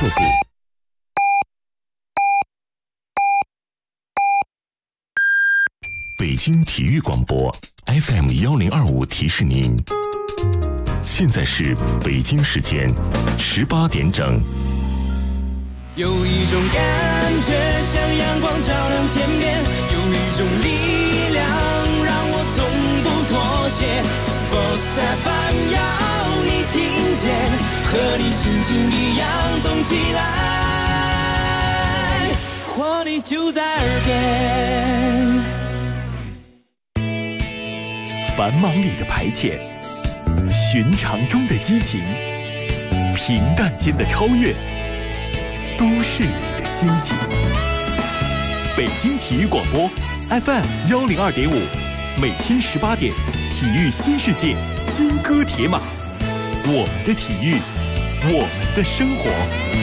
速度。北京体育广播 FM1025提示您，现在是北京时间18点整。 有一种感觉像阳光照亮天边，有一种力量让我从不妥协。Sports FM 要你听见，和你心情一样动起来，活力就在耳边。 繁忙里的排遣，寻常中的激情，平淡间的超越，都市里的心情。北京体育广播 FM102.5，每天18点，体育新世界，金戈铁马，我们的体育，我们的生活。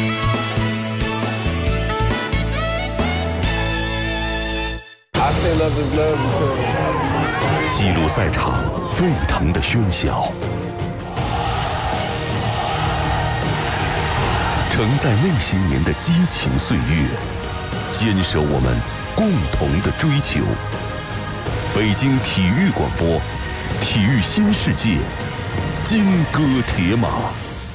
记录赛场沸腾的喧嚣，承载那些年的激情岁月，坚守我们共同的追求。北京体育广播，体育新世界，金戈铁马。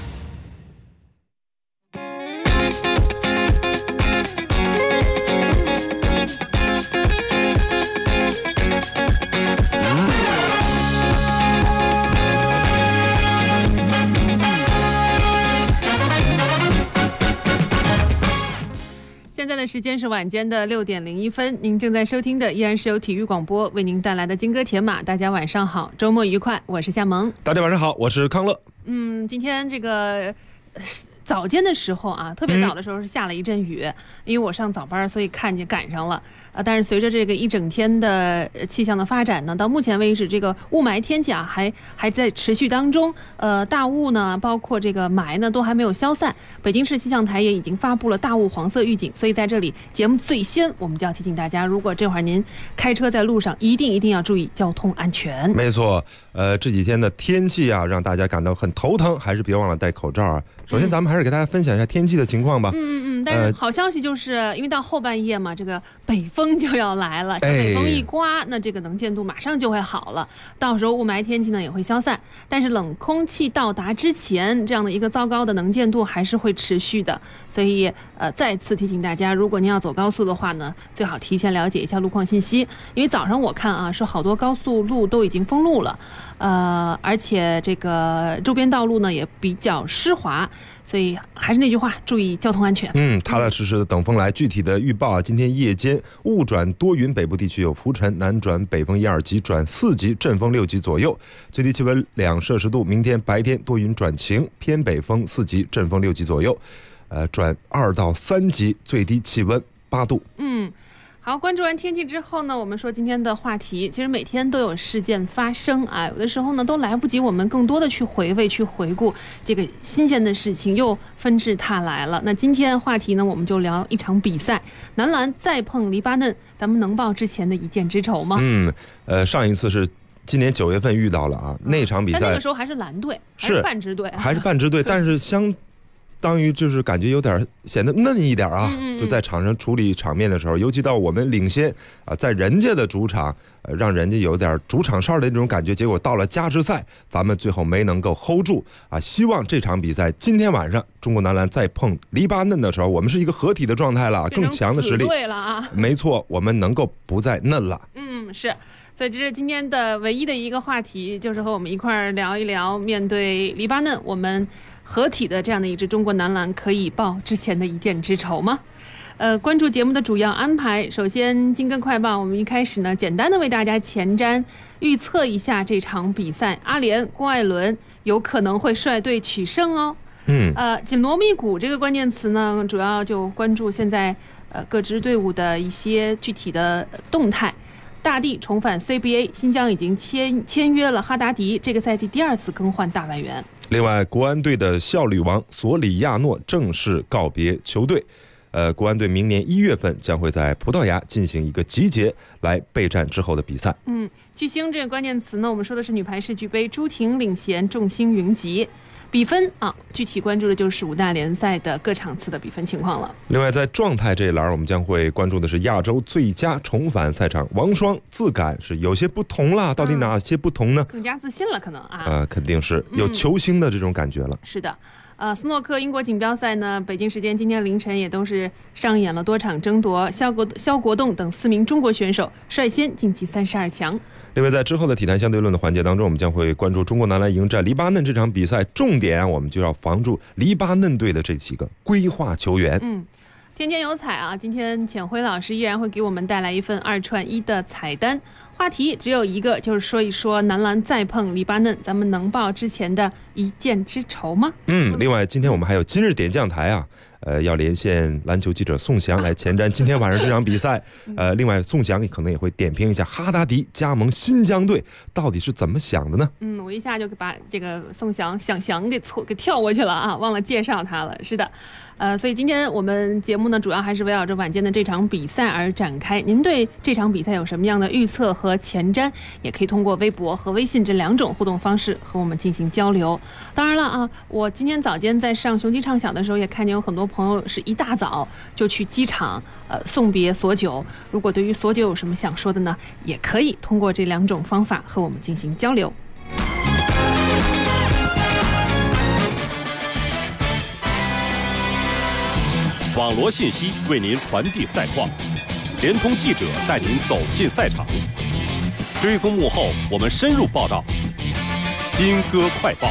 现在的时间是晚间的6点01分，您正在收听的依然是由体育广播为您带来的金戈铁马。大家晚上好，周末愉快，我是夏萌。 大家晚上好，我是康乐。 今天这个早间的时候啊，特别早的时候是下了一阵雨，因为我上早班，所以赶上了。但是随着这个一整天的气象的发展呢，到目前为止，这个雾霾天气啊还在持续当中。大雾呢，包括这个霾呢，都还没有消散。北京市气象台也已经发布了大雾黄色预警，所以在这里节目最先我们就要提醒大家，如果这会儿您开车在路上，一定要注意交通安全。 没错，这几天的天气啊，让大家感到很头疼，还是别忘了戴口罩啊。首先，咱们还是给大家分享一下天气的情况吧。 但是好消息就是因为到后半夜嘛，这个北风就要来了，小北风一刮，那这个能见度马上就会好了，到时候雾霾天气呢也会消散。但是冷空气到达之前，这样的一个糟糕的能见度还是会持续的，所以再次提醒大家，如果您要走高速的话呢，最好提前了解一下路况信息，因为早上我看啊，说好多高速路都已经封路了，而且这个周边道路呢也比较湿滑，所以还是那句话，注意交通安全。 踏踏实实的等风来。具体的预报啊，今天夜间雾转多云，北部地区有浮尘，南转北风1、2级转4级，阵风6级左右，最低气温2摄氏度。明天白天多云转晴，偏北风4级，阵风6级左右，转2到3级，最低气温8度。 好，关注完天气之后呢，我们说今天的话题，其实每天都有事件发生啊，有的时候呢都来不及我们更多的去回味、去回顾这个新鲜的事情，又纷至沓来了。那今天话题呢，我们就聊一场比赛，男篮再碰黎巴嫩，咱们能报之前的一箭之仇吗？ 上一次是今年9月份遇到了啊，那场比赛， 但那个时候还是蓝队，还是半支队， 但是相当于就是感觉有点显得嫩一点啊，就在场上处理场面的时候，尤其到我们领先啊，在人家的主场，让人家有点主场哨的那种感觉。结果到了加时赛，咱们最后没能够 hold 住啊。希望这场比赛今天晚上中国男篮再碰黎巴嫩的时候，我们是一个合体的状态了，更强的实力。 对了啊， 没错，我们能够不再嫩了。 是。所以这是今天的唯一的一个话题，就是和我们一块儿聊一聊，面对黎巴嫩，我们合体的这样的一支中国男篮可以报之前的一箭之仇吗？关注节目的主要安排，首先金戈快报，我们一开始呢简单的为大家前瞻预测一下这场比赛，阿联郭艾伦有可能会率队取胜哦。紧锣密鼓这个关键词呢，主要就关注现在各支队伍的一些具体的动态。大帝重返 CBA， 新疆已经签约了哈达迪，这个赛季第2次更换大外援。 另外，国安队的效率王索里亚诺正式告别球队。国安队明年1月份将会在葡萄牙进行一个集结，来备战之后的比赛。 巨星这个关键词呢，我们说的是女排世俱杯，朱婷领衔，众星云集。 比分啊，具体关注的就是5大联赛的各场次的比分情况了。 另外，在状态这一栏，我们将会关注的是亚洲最佳重返赛场，王霜自感是有些不同啦。到底哪些不同呢？ 更加自信了，可能啊。 肯定是有球星的这种感觉了。 是的。斯诺克英国锦标赛呢，北京时间今天凌晨也都是上演了多场争夺，肖国栋等4名中国选手率先晋级32强。 另外，在之后的体坛相对论的环节当中，我们将会关注中国男篮迎战黎巴嫩这场比赛，重点我们就要防住黎巴嫩队的这几个规划球员。 天天有彩啊！今天浅辉老师依然会给我们带来一份2串1的彩单，话题只有一个，就是说一说男篮再碰黎巴嫩，咱们能报之前的一箭之仇吗？ 另外今天我们还有今日点将台啊，要连线篮球记者宋翔来前瞻今天晚上这场比赛。另外宋翔可能也会点评一下哈达迪加盟新疆队到底是怎么想的呢？ 我一下就把这个宋翔给跳过去了啊，忘了介绍他了。是的。所以今天我们节目呢，主要还是围绕着晚间的这场比赛而展开。您对这场比赛有什么样的预测和前瞻？也可以通过微博和微信这2种互动方式和我们进行交流。当然了啊，我今天早间在上雄鸡畅想的时候，也看见有很多朋友是一大早就去机场送别索九。如果对于索九有什么想说的呢，也可以通过这2种方法和我们进行交流。 网罗信息为您传递赛况，联通记者带您走进赛场，追踪幕后我们深入报道。金歌快报。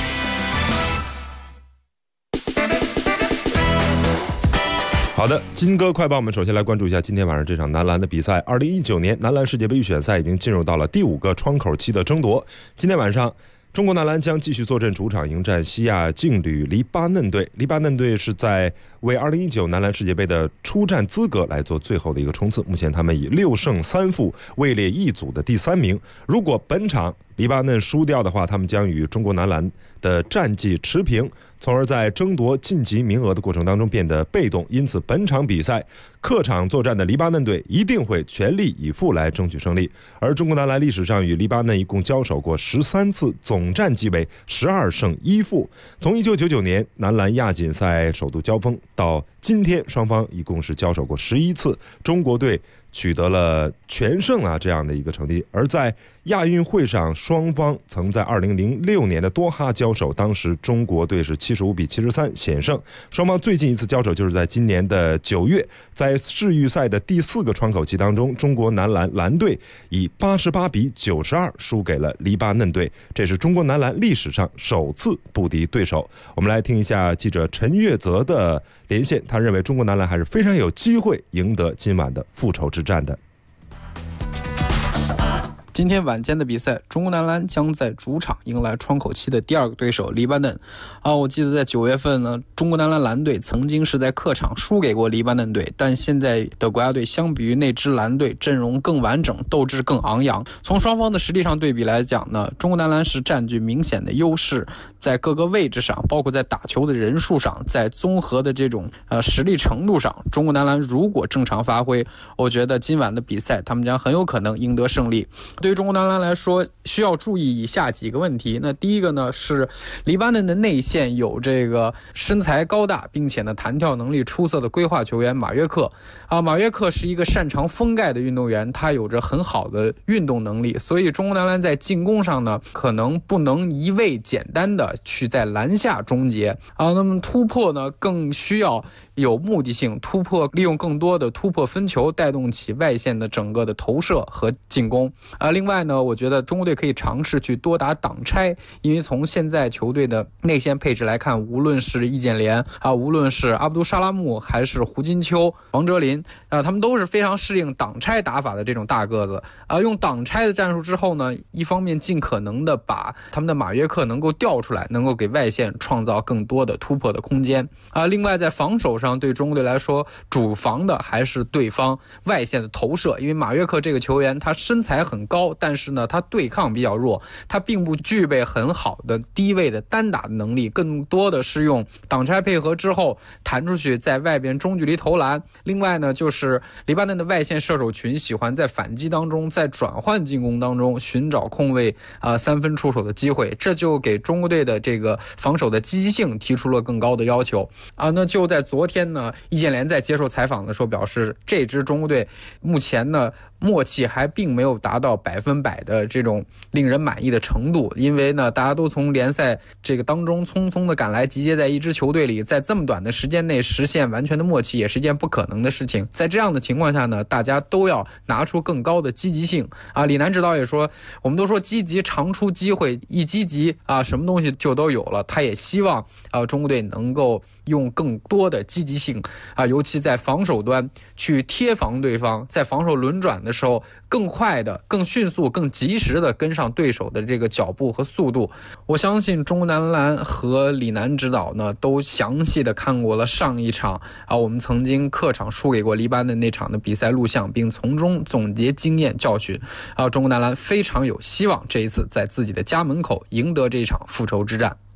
好的，金歌快报，我们首先来关注一下今天晚上这场男篮的比赛。2019年男篮世界杯预选赛已经进入到了第5个窗口期的争夺。今天晚上，中国男篮将继续坐镇主场迎战西亚劲旅黎巴嫩队。黎巴嫩队是在为2019男篮世界杯的出战资格来做最后的一个冲刺。目前他们以6胜3负位列一组的第3名。如果本场黎巴嫩输掉的话，他们将与中国男篮的战绩持平，从而在争夺晋级名额的过程当中变得被动。因此本场比赛客场作战的黎巴嫩队一定会全力以赴来争取胜利。而中国男篮历史上与黎巴嫩一共交手过13次，总战绩为12胜1负。从1999年男篮亚锦赛首度交锋到今天，双方一共是交手过11次，中国队取得了全胜这样的一个成绩。而在亚运会上，双方曾在2006年的多哈交手，当时中国队是75比73险胜。双方最近一次交手就是在今年的9月，在世预赛的第4个窗口期当中，中国男篮蓝队以88比92输给了黎巴嫩队，这是中国男篮历史上首次不敌对手。我们来听一下记者陈月泽的连线，他认为中国男篮还是非常有机会赢得今晚的复仇之战的。 今天晚间的比赛，中国男篮将在主场迎来窗口期的第2个对手黎巴嫩。我记得在9月份呢，中国男篮蓝队曾经是在客场输给过黎巴嫩队，但现在的国家队相比于那支蓝队阵容更完整，斗志更昂扬。从双方的实力上对比来讲呢，中国男篮是占据明显的优势，在各个位置上，包括在打球的人数上，在综合的这种实力程度上，中国男篮如果正常发挥，我觉得今晚的比赛他们将很有可能赢得胜利。对于中国男篮来说，需要注意以下几个问题。那第一个呢，是黎巴嫩的内线有这个身材高大并且呢弹跳能力出色的规划球员马约克。马约克是一个擅长封盖的运动员，他有着很好的运动能力，所以中国男篮在进攻上呢，可能不能一味简单的去在篮下终结那么突破呢，更需要有目的性突破，利用更多的突破分球带动起外线的整个的投射和进攻。另外呢，我觉得中国队可以尝试去多打挡拆，因为从现在球队的内线配置来看，无论是易建联无论是阿卜杜沙拉木还是胡金秋、王哲林他们都是非常适应挡拆打法的这种大个子用挡拆的战术之后呢，一方面尽可能的把他们的马约克能够调出来，能够给外线创造更多的突破的空间另外在防守上上对中国队来说，主防的还是对方外线的投射。因为马约克这个球员他身材很高，但是呢他对抗比较弱，他并不具备很好的低位的单打的能力，更多的是用挡拆配合之后弹出去在外边中距离投篮。另外呢，就是黎巴嫩的外线射手群喜欢在反击当中，在转换进攻当中寻找空位三分出手的机会，这就给中国队的这个防守的积极性提出了更高的要求那就在昨天呢，易建联在接受采访的时候表示，这支中国队目前呢默契还并没有达到100%的这种令人满意的程度，因为呢大家都从联赛这个当中匆匆的赶来，集结在一支球队里，在这么短的时间内实现完全的默契也是一件不可能的事情。在这样的情况下呢，大家都要拿出更高的积极性李楠指导也说，我们都说积极常出机会，一积极什么东西就都有了。他也希望中国队能够用更多的积极性尤其在防守端去贴防对方，在防守轮转的时候更快的、更迅速、更及时的跟上对手的这个脚步和速度。我相信中国男篮和李楠指导呢都详细的看过了上一场我们曾经客场输给过黎巴嫩那场的比赛录像，并从中总结经验教训中国男篮非常有希望这一次在自己的家门口赢得这一场复仇之战。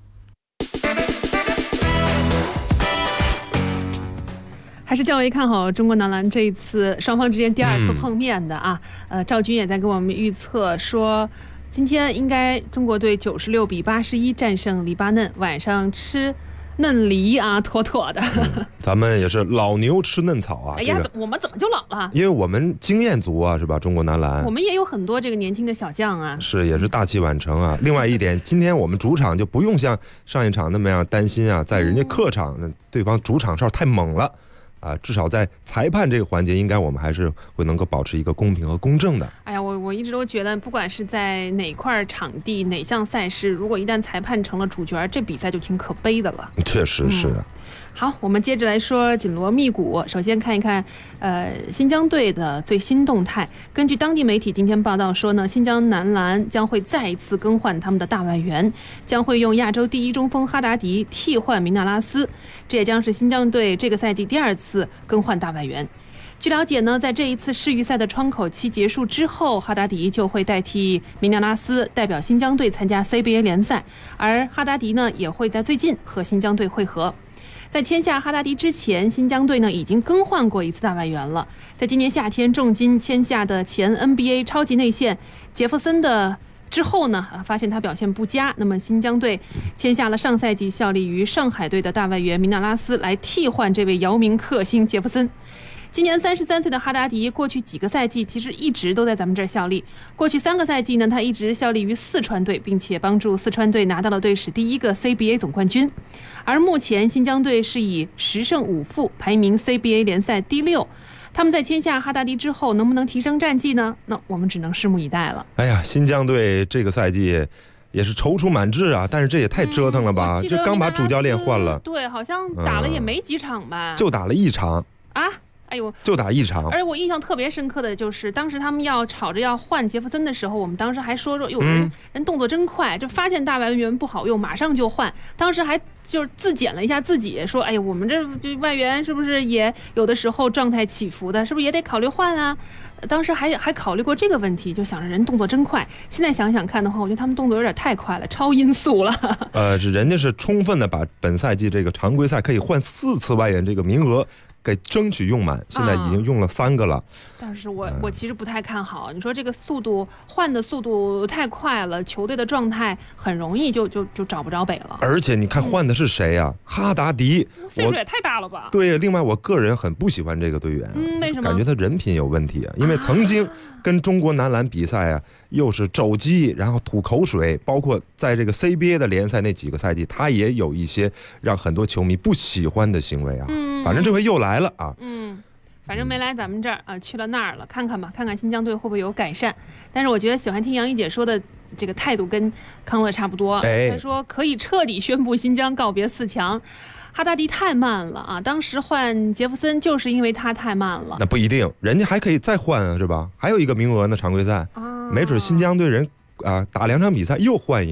还是较为看好中国男篮这一次双方之间第二次碰面的赵军也在给我们预测说，今天应该中国队96-81战胜黎巴嫩，晚上吃嫩梨妥妥的。 咱们也是老牛吃嫩草哎呀，我们怎么就老了？ 因为我们经验足是吧？中国男篮， 我们也有很多这个年轻的小将是也是大器晚成另外一点，今天我们主场就不用像上一场那么样担心在人家客场对方主场哨太猛了。至少在裁判这个环节，应该我们还是会能够保持一个公平和公正的。 哎呀，我一直都觉得，不管是在哪块场地、哪项赛事，如果一旦裁判成了主角，这比赛就挺可悲的了。 确实是。 好，我们接着来说紧锣密鼓。首先看一看，新疆队的最新动态。根据当地媒体今天报道说呢，新疆男篮将会再一次更换他们的大外援，将会用亚洲第一中锋哈达迪替换明纳拉斯，这也将是新疆队这个赛季第二次更换大外援。据了解呢，在这一次世预赛的窗口期结束之后，哈达迪就会代替明纳拉斯代表新疆队参加 CBA 联赛，而哈达迪呢也会在最近和新疆队会合。在签下哈达迪之前，新疆队呢已经更换过一次大外援了。在今年夏天重金签下的前 NBA 超级内线杰弗森的之后呢，发现他表现不佳，那么新疆队签下了上赛季效力于上海队的大外援明纳拉斯来替换这位姚明克星杰弗森。今年33岁的哈达迪，过去几个赛季其实一直都在咱们这儿效力。过去3个赛季呢，他一直效力于四川队，并且帮助四川队拿到了队史第1个 CBA 总冠军。而目前新疆队是以10胜5负排名 CBA 联赛第6。他们在签下哈达迪之后，能不能提升战绩呢？那我们只能拭目以待了。 哎呀，新疆队这个赛季也是踌躇满志但是这也太折腾了吧！这刚把主教练换了， 对，好像打了也没几场吧， 就打了1场哎呦， 就打1场。 而我印象特别深刻的就是，当时他们要吵着要换杰弗森的时候，我们当时还说哟，人动作真快，就发现大外援不好用，马上就换。当时还就是自检了一下自己，说哎呀，我们这外援是不是也有的时候状态起伏的，是不是也得考虑换啊？当时还考虑过这个问题，就想着人动作真快。现在想想看的话，我觉得他们动作有点太快了，超音速了。 人家是充分的把本赛季这个常规赛可以换4次外援这个名额给争取用满，现在已经用了3个了。 但是我其实不太看好，你说这个速度换的速度太快了，球队的状态很容易就找不着北了。 而且你看换的是谁哈达迪， 岁数也太大了吧？ 对，另外我个人很不喜欢这个队员， 为什么？ 感觉他人品有问题因为曾经跟中国男篮比赛又是肘击，然后吐口水，包括在这个 CBA 的联赛那几个赛季，他也有一些让很多球迷不喜欢的行为反正这回又来了反正没来咱们这儿去了那儿了，看看吧，看看新疆队会不会有改善。但是我觉得喜欢听杨一姐说的这个态度跟康乐差不多，她说可以彻底宣布新疆告别4强。哈达迪太慢了当时换杰弗森就是因为他太慢了。 那不一定，人家还可以再换是吧？还有1个名额呢，常规赛没准新疆队人打2场比赛又换1个，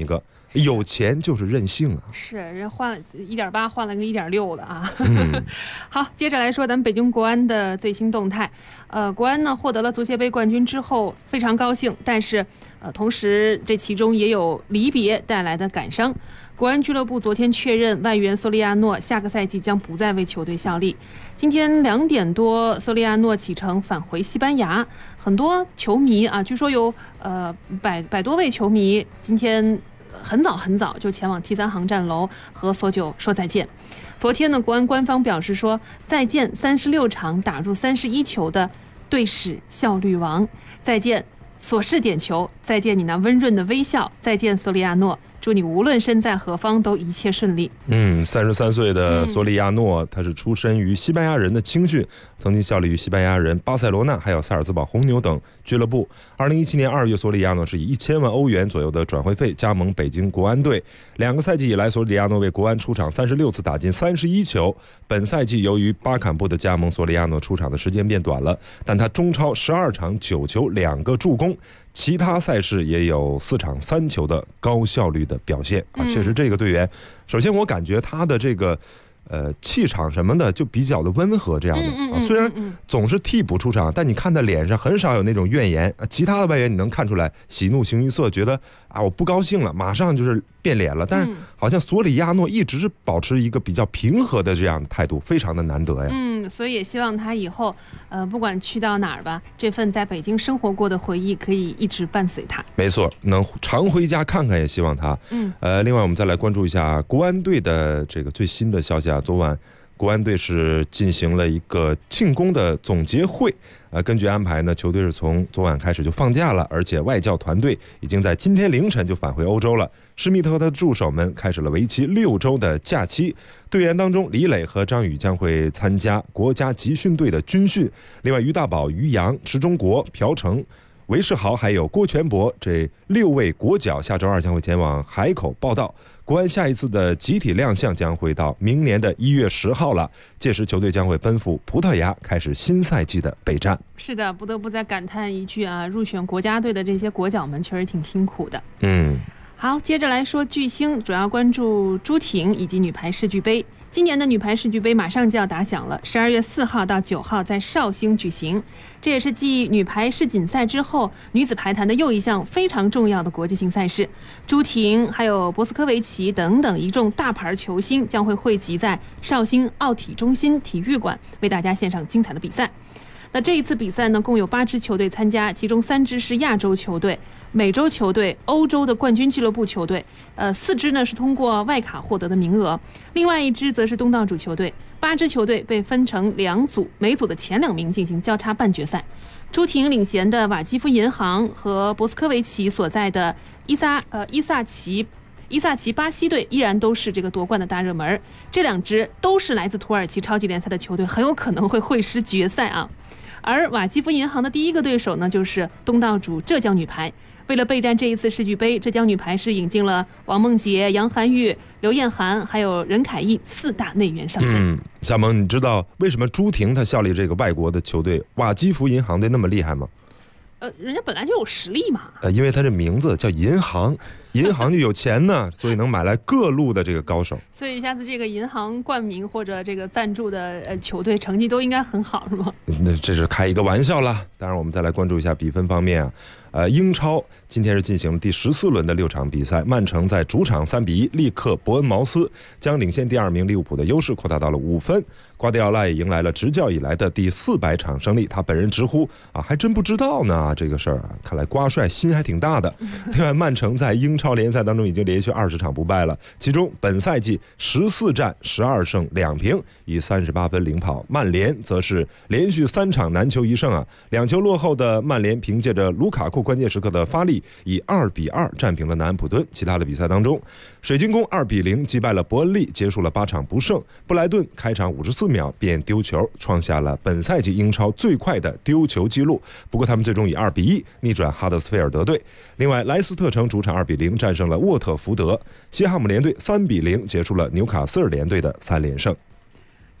有钱就是任性啊！ 是人换了1.8换了个1.6的啊。 嗯好，接着来说咱们北京国安的最新动态。国安呢获得了足协杯冠军之后非常高兴，但是同时这其中也有离别带来的感伤。国安俱乐部昨天确认，外援索里亚诺下个赛季将不再为球队效力。今天2点多，索里亚诺启程返回西班牙。很多球迷啊，据说有百多位球迷今天很早就前往 T3 航站楼和索九说再见。昨天呢，国安官方表示说再见36场打入31球的队史效率王，再见索士点球，再见你那温润的微笑，再见索里亚诺，祝你无论身在何方都一切顺利。 33岁的索里亚诺，他是出身于西班牙人的青训，曾经效力于西班牙人、巴塞罗那还有塞尔兹堡红牛等俱乐部。2017年2月，索里亚诺是以1000万欧元左右的转会费加盟北京国安队。2个赛季以来，索里亚诺为国安出场36次，打进31球。本赛季由于巴坎布的加盟，索里亚诺出场的时间变短了，但他中超12场9球2个助攻，其他赛事也有4场3球的高效率的表现啊！确实，这个队员，首先我感觉他的这个气场什么的就比较的温和，这样的啊。虽然总是替补出场，但你看他脸上很少有那种怨言。其他的外援你能看出来喜怒形于色，觉得啊我不高兴了，马上就是变脸了。但是好像索里亚诺一直是保持一个比较平和的这样的态度，非常的难得呀。 所以也希望他以后不管去到哪儿吧，这份在北京生活过的回忆可以一直伴随他。 没错，能常回家看看也希望他。另外我们再来关注一下国安队的这个最新的消息啊。昨晚国安队是进行了一个庆功的总结会。根据安排呢，球队是从昨晚开始就放假了，而且外教团队已经在今天凌晨就返回欧洲了。施密特和他的助手们开始了为期6周的假期。队员当中，李磊和张宇将会参加国家集训队的军训。另外，于大宝、于洋、池忠国、朴成、韦世豪还有郭全博这6位国脚下周2将会前往海口报到。国安下一次的集体亮相将会到明年的1月10号了，届时球队将会奔赴葡萄牙，开始新赛季的备战。 是的，不得不再感叹一句啊，入选国家队的这些国脚们确实挺辛苦的。好，接着来说巨星，主要关注朱婷以及女排世俱杯。今年的女排世俱杯马上就要打响了，12月4号到9号在绍兴举行。这也是继女排世锦赛之后，女子排坛的又一项非常重要的国际性赛事。朱婷还有博斯科维奇等等一众大牌球星将会汇集在绍兴奥体中心体育馆，为大家献上精彩的比赛。那这一次比赛呢，共有8支球队参加，其中3支是亚洲球队、美洲球队、欧洲的冠军俱乐部球队，4支呢是通过外卡获得的名额，另外1支则是东道主球队。8支球队被分成2组，每组的前2名进行交叉半决赛。朱婷领衔的瓦基夫银行和博斯科维奇所在的伊萨奇巴西队依然都是这个夺冠的大热门，这2支都是来自土耳其超级联赛的球队，很有可能会会师决赛啊。而瓦基夫银行的第一个对手呢，就是东道主浙江女排。为了备战这一次世俱杯，浙江女排是引进了王梦洁、杨涵玉、刘晏涵还有任凯毅4大内援上阵。 夏萌，你知道为什么朱婷她效力这个外国的球队瓦基弗银行队那么厉害吗？ 人家本来就有实力嘛。 因为他这名字叫银行，银行就有钱呢，所以能买来各路的这个高手。 所以下次这个银行冠名或者这个赞助的球队成绩都应该很好，是吗？ 那这是开一个玩笑啦。当然，我们再来关注一下比分方面啊。英超今天是进行了第14轮的6场比赛，曼城在主场3-1力克伯恩茅斯，将领先第2名利物浦的优势扩大到了5分。瓜迪奥拉也迎来了执教以来的第400场胜利，他本人直呼啊，还真不知道呢这个事儿啊，看来瓜帅心还挺大的。另外，曼城在英超联赛当中已经连续20场不败了，其中本赛季14战12胜2平，以38分领跑。曼联则是连续3场难求一胜啊，2球落后的曼联凭借着卢卡库关键时刻的发力，以2-2战平了南安普敦。其他的比赛当中，水晶宫2-0击败了伯恩利，结束了8场不胜。布莱顿开场54秒便丢球，创下了本赛季英超最快的丢球纪录。不过他们最终以2-1逆转哈德斯菲尔德队。另外，莱斯特城主场2-0战胜了沃特福德，西汉姆联队3-0结束了纽卡斯尔联队的3连胜。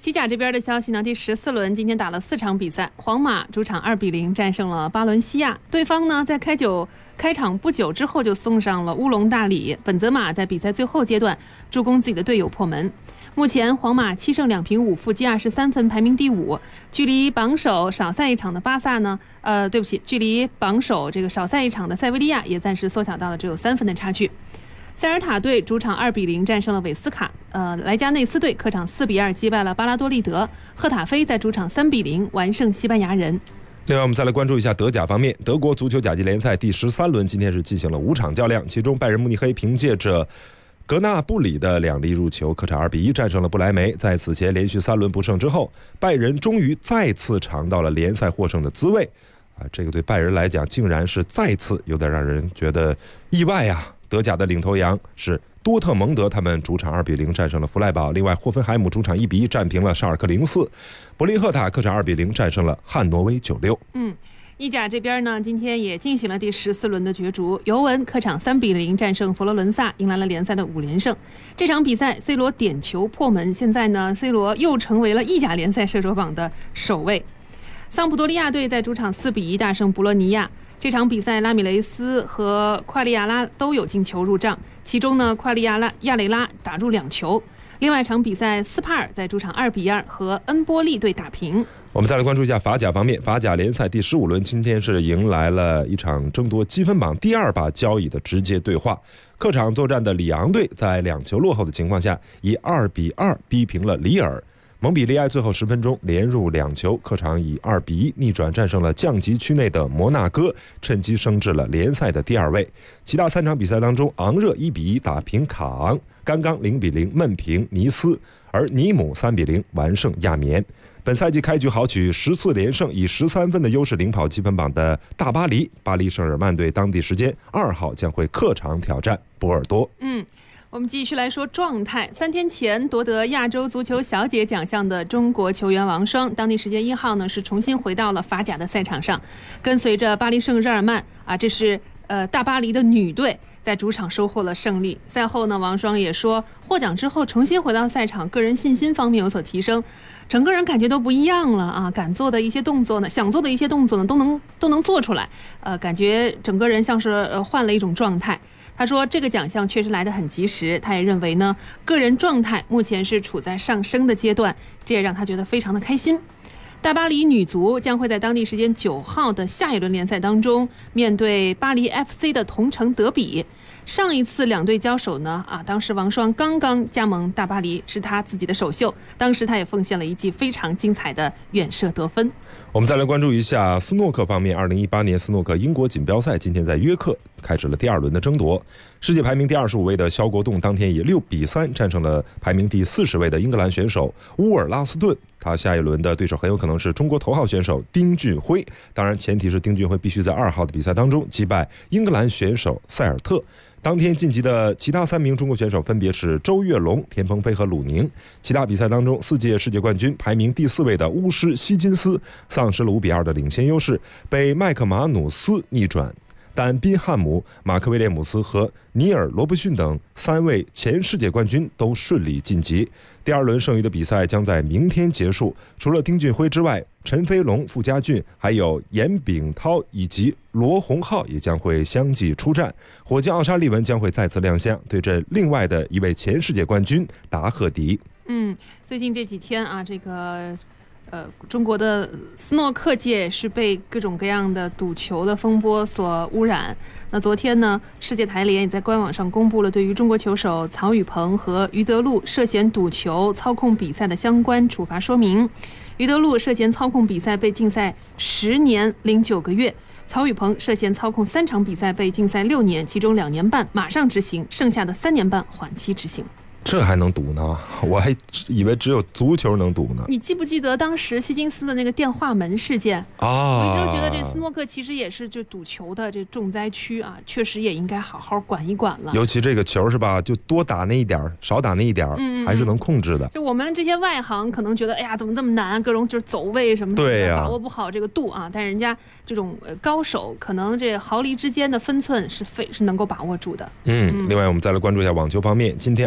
西甲这边的消息呢，第14轮今天打了4场比赛，皇马主场2-0战胜了巴伦西亚。对方呢在开场不久之后就送上了乌龙大礼，本泽马在比赛最后阶段助攻自己的队友破门。目前皇马7胜2平5负积23分，排名第5，距离榜首少赛一场的巴萨呢，距离榜首这个少赛一场的塞维利亚也暂时缩小到了只有3分的差距。塞尔塔队主场2-0战胜了韦斯卡，莱加内斯队客场4-2击败了巴拉多利德，赫塔菲在主场3-0完胜西班牙人。 另外，我们再来关注一下德甲方面，德国足球甲级联赛第13轮今天是进行了5场较量，其中拜仁慕尼黑凭借着格纳布里的2粒入球，客场2-1战胜了不莱梅。在此前连续3轮不胜之后，拜仁终于再次尝到了联赛获胜的滋味。这个对拜仁来讲，竟然是再次有点让人觉得意外呀。德甲的领头羊是多特蒙德，他们主场2-0战胜了弗赖堡。另外，霍芬海姆主场1-1战平了沙尔克04，柏林赫塔客场2-0战胜了汉诺威96。 意甲这边呢，今天也进行了第14轮的角逐，尤文客场3-0战胜佛罗伦萨，迎来了联赛的5连胜。这场比赛 C 罗点球破门，现在呢 C 罗又成为了意甲联赛射手榜的首位。桑普多利亚队在主场4-1大胜博洛尼亚。这场比赛拉米雷斯和快利亚拉都有进球入账，其中呢快利亚雷拉打入2球。另外一场比赛斯帕尔在主场2-2和恩波利队打平。 我们再来关注一下法甲方面，法甲联赛第15轮今天是迎来了一场争夺积分榜第2把交椅的直接对话。客场作战的里昂队在2球落后的情况下，以2-2逼平了里尔。蒙彼利埃最后10分钟连入2球，客场以2-1逆转战胜了降级区内的摩纳哥，趁机升至了联赛的第2位。其他3场比赛当中，昂热1-1打平卡昂，甘刚0-0闷平尼斯，而尼姆3-0完胜亚眠。本赛季开局豪取14连胜，以13分的优势领跑积分榜的大巴黎，巴黎圣日耳曼队当地时间2号将会客场挑战波尔多。 我们继续来说状态。3天前夺得亚洲足球小姐奖项的中国球员王霜，当地时间1号呢是重新回到了法甲的赛场上，跟随着巴黎圣日耳曼这是大巴黎的女队，在主场收获了胜利。赛后呢，王霜也说，获奖之后重新回到赛场，个人信心方面有所提升，整个人感觉都不一样了啊！敢做的一些动作呢，想做的一些动作呢，都能做出来，感觉整个人像是换了一种状态。他说这个奖项确实来得很及时，他也认为呢，个人状态目前是处在上升的阶段，这也让他觉得非常的开心。大巴黎女足将会在当地时间9号的下一轮联赛当中面对巴黎 FC 的同城德比。上一次2队交手呢，当时王霜刚刚加盟大巴黎，是他自己的首秀，当时他也奉献了一记非常精彩的远射得分。 我们再来关注一下斯诺克方面，2018年斯诺克英国锦标赛今天在约克开始了第2轮的争夺。世界排名第25位的肖国栋当天以6-3战胜了排名第40位的英格兰选手乌尔拉斯顿，他下一轮的对手很有可能是中国头号选手丁俊晖，当然前提是丁俊晖必须在2号的比赛当中击败英格兰选手塞尔特。当天晋级的其他3名中国选手分别是周跃龙、田鹏飞和鲁宁。其他比赛当中，4届世界冠军排名第4位的巫师希金斯丧失了5-2的领先优势，被麦克马努斯逆转。但宾汉姆、马克威廉姆斯和尼尔罗伯逊等3位前世界冠军都顺利晋级。第2轮剩余的比赛将在明天结束，除了丁俊晖之外，陈飞龙、傅家俊还有严炳涛以及罗洪浩也将会相继出战。火箭奥沙利文将会再次亮相，对阵另外的一位前世界冠军达赫迪。 最近这几天这个中国的斯诺克界是被各种各样的赌球的风波所污染。那昨天呢，世界台联也在官网上公布了对于中国球手曹宇鹏和于德禄涉嫌赌球操控比赛的相关处罚说明。于德禄涉嫌操控比赛被禁赛10年零9个月，曹宇鹏涉嫌操控3场比赛被禁赛6年，其中2年半马上执行，剩下的3年半缓期执行。 这还能赌呢？我还以为只有足球能赌呢。 你记不记得当时希金斯的那个电话门事件我一直都觉得这斯诺克其实也是就赌球的这重灾区确实也应该好好管一管了。 尤其这个球是吧，就多打那一点少打那一点还是能控制的。 就我们这些外行可能觉得，哎呀，怎么这么难？各种就是走位什么的，把握不好这个度但是人家这种高手，可能这毫厘之间的分寸是能够把握住的。 另外我们再来关注一下网球方面，今天2019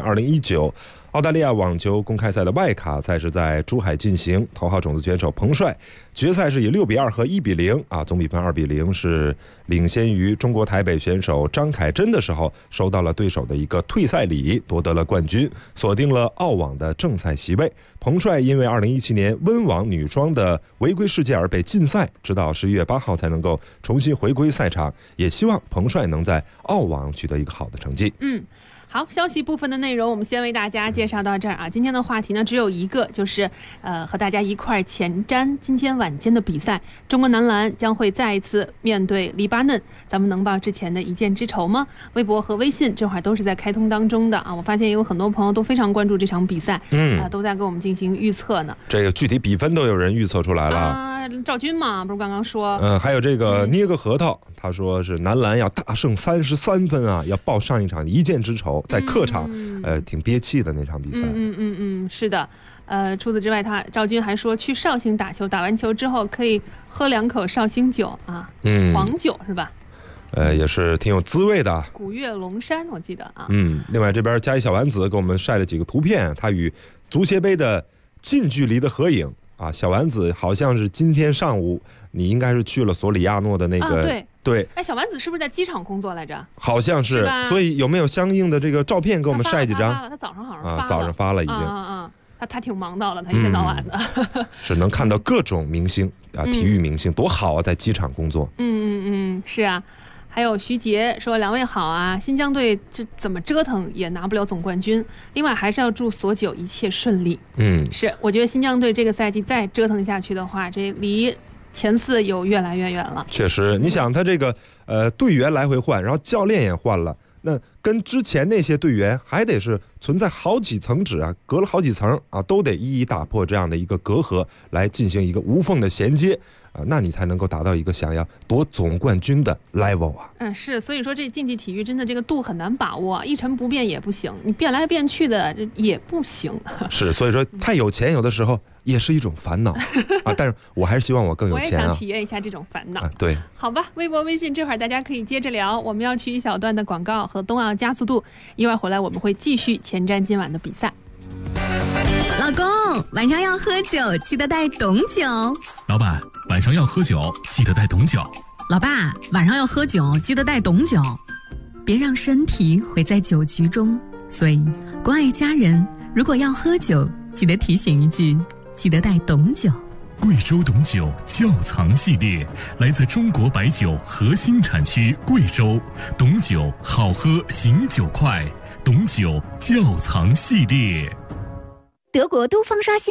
9。澳大利亚网球公开赛的外卡赛是在珠海进行，头号种子选手彭帅决赛是以6-2和1-0总比分2-0是领先于中国台北选手张凯珍的时候，收到了对手的一个退赛礼，夺得了冠军，锁定了澳网的正赛席位。彭帅因为2017年温网女双的违规事件而被禁赛，直到11月8号才能够重新回归赛场，也希望彭帅能在澳网取得一个好的成绩。 好，消息部分的内容我们先为大家介绍到这儿啊。今天的话题呢只有一个，就是和大家一块前瞻今天晚间的比赛，中国男篮将会再一次面对黎巴嫩，咱们能报之前的一箭之仇吗？微博和微信这会儿都是在开通当中的啊。我发现有很多朋友都非常关注这场比赛，都在给我们进行预测呢。 这个具体比分都有人预测出来了赵军嘛，不是刚刚说， 还有这个捏个核桃，他说是男篮要大胜33分啊，要报上一场一箭之仇，在客场，挺憋气的那场比赛。 是的。除此之外，赵军还说去绍兴打球，打完球之后可以喝2口绍兴酒啊，黄酒是吧？ 也是挺有滋味的。 古越龙山，我记得啊。 另外这边嘉义小丸子给我们晒了几个图片，他与足协杯的近距离的合影啊。小丸子好像是今天上午，你应该是去了索里亚诺的那个，对。 小丸子是不是在机场工作来着？ 好像是，所以有没有相应的这个照片给我们晒几张？ 他早上好像发了， 早上发了已经。 他挺忙到了，他一天到晚的。 是能看到各种明星体育明星多好啊，在机场工作。 是啊。还有徐杰说2位好啊，新疆队这怎么折腾也拿不了总冠军，另外还是要祝索九一切顺利。是，我觉得新疆队这个赛季再折腾下去的话，这离前4有越来越远了。确实，你想他这个队员来回换，然后教练也换了，那跟之前那些队员还得是存在好几层纸啊，隔了好几层啊，都得一一打破这样的一个隔阂，来进行一个无缝的衔接。那你才能够达到一个想要夺总冠军的 level 啊。是，所以说这竞技体育真的这个度很难把握，一成不变也不行，你变来变去的也不行。是，所以说太有钱有的时候也是一种烦恼啊。但是我还是希望我更有钱啊。我也想体验一下这种烦恼。对，好吧，微博、微信这会儿大家可以接着聊，我们要去一小段的广告和冬奥加速度，一会儿回来我们会继续前瞻今晚的比赛。老公，晚上要喝酒，记得带董酒。老板，晚上要喝酒，记得带董酒。老爸，晚上要喝酒，记得带董酒。别让身体毁在酒局中，所以关爱家人，如果要喝酒，记得提醒一句，记得带董酒。贵州董酒窖藏系列，来自中国白酒核心产区贵州，董酒好喝醒酒快，董酒窖藏系列。德国都方刷新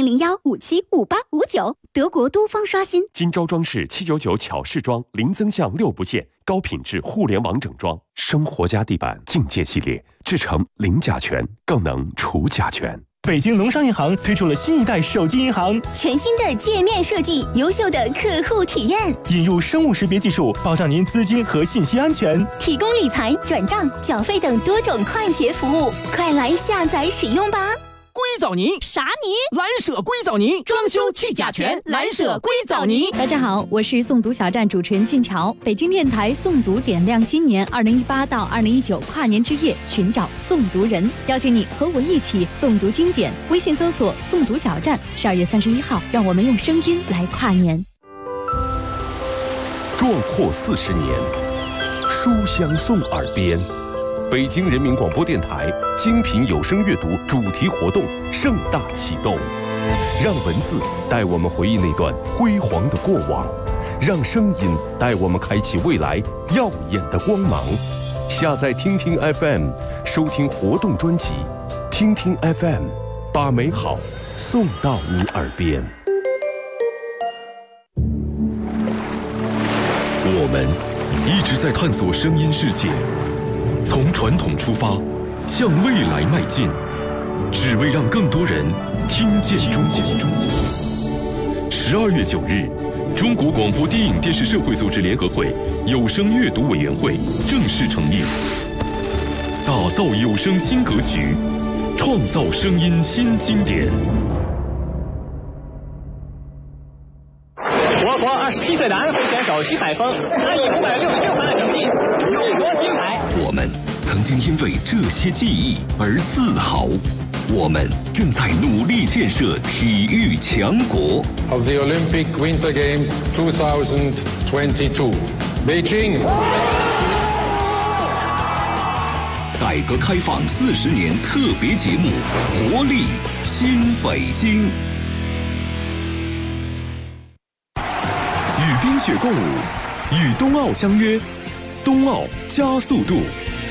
4001575859，德国都方刷新。金招装饰799巧饰装，零增项6不限，高品质互联网整装。生活家地板境界系列，制成零甲醛，更能除甲醛。北京农商银行推出了新一代手机银行，全新的界面设计，优秀的客户体验，引入生物识别技术，保障您资金和信息安全，提供理财、转账、缴费等多种快捷服务，快来下载使用吧！硅藻泥啥泥？蓝舍硅藻泥，装修去甲醛，蓝舍硅藻泥。大家好，我是诵读小站主持人晋桥。北京电台诵读点亮新年2018到2019跨年之夜，寻找诵读人，邀请你和我一起诵读经典。微信搜索诵读小站，12月31号，让我们用声音来跨年。壮阔40年，书香送耳边。北京人民广播电台精品有声阅读主题活动盛大启动，让文字带我们回忆那段辉煌的过往，让声音带我们开启未来耀眼的光芒。下载听听 FM， 收听活动专辑，听听 FM， 把美好送到你耳边。我们一直在探索声音世界，从传统出发，向未来迈进，只为让更多人听见中国。12月9日，中国广播电影电视社会组织联合会有声阅读委员会正式成立，打造有声新格局，创造声音新经典。我国27岁的安徽选手徐海峰，他以566分的成绩勇夺金牌。我们曾经因为这些记忆而自豪。我们正在努力建设体育强国。 Of the Olympic Winter Games 2022, Beijing. 改革开放40年特别节目《活力新北京》。与冰雪共舞，与冬奥相约，冬奥加速度。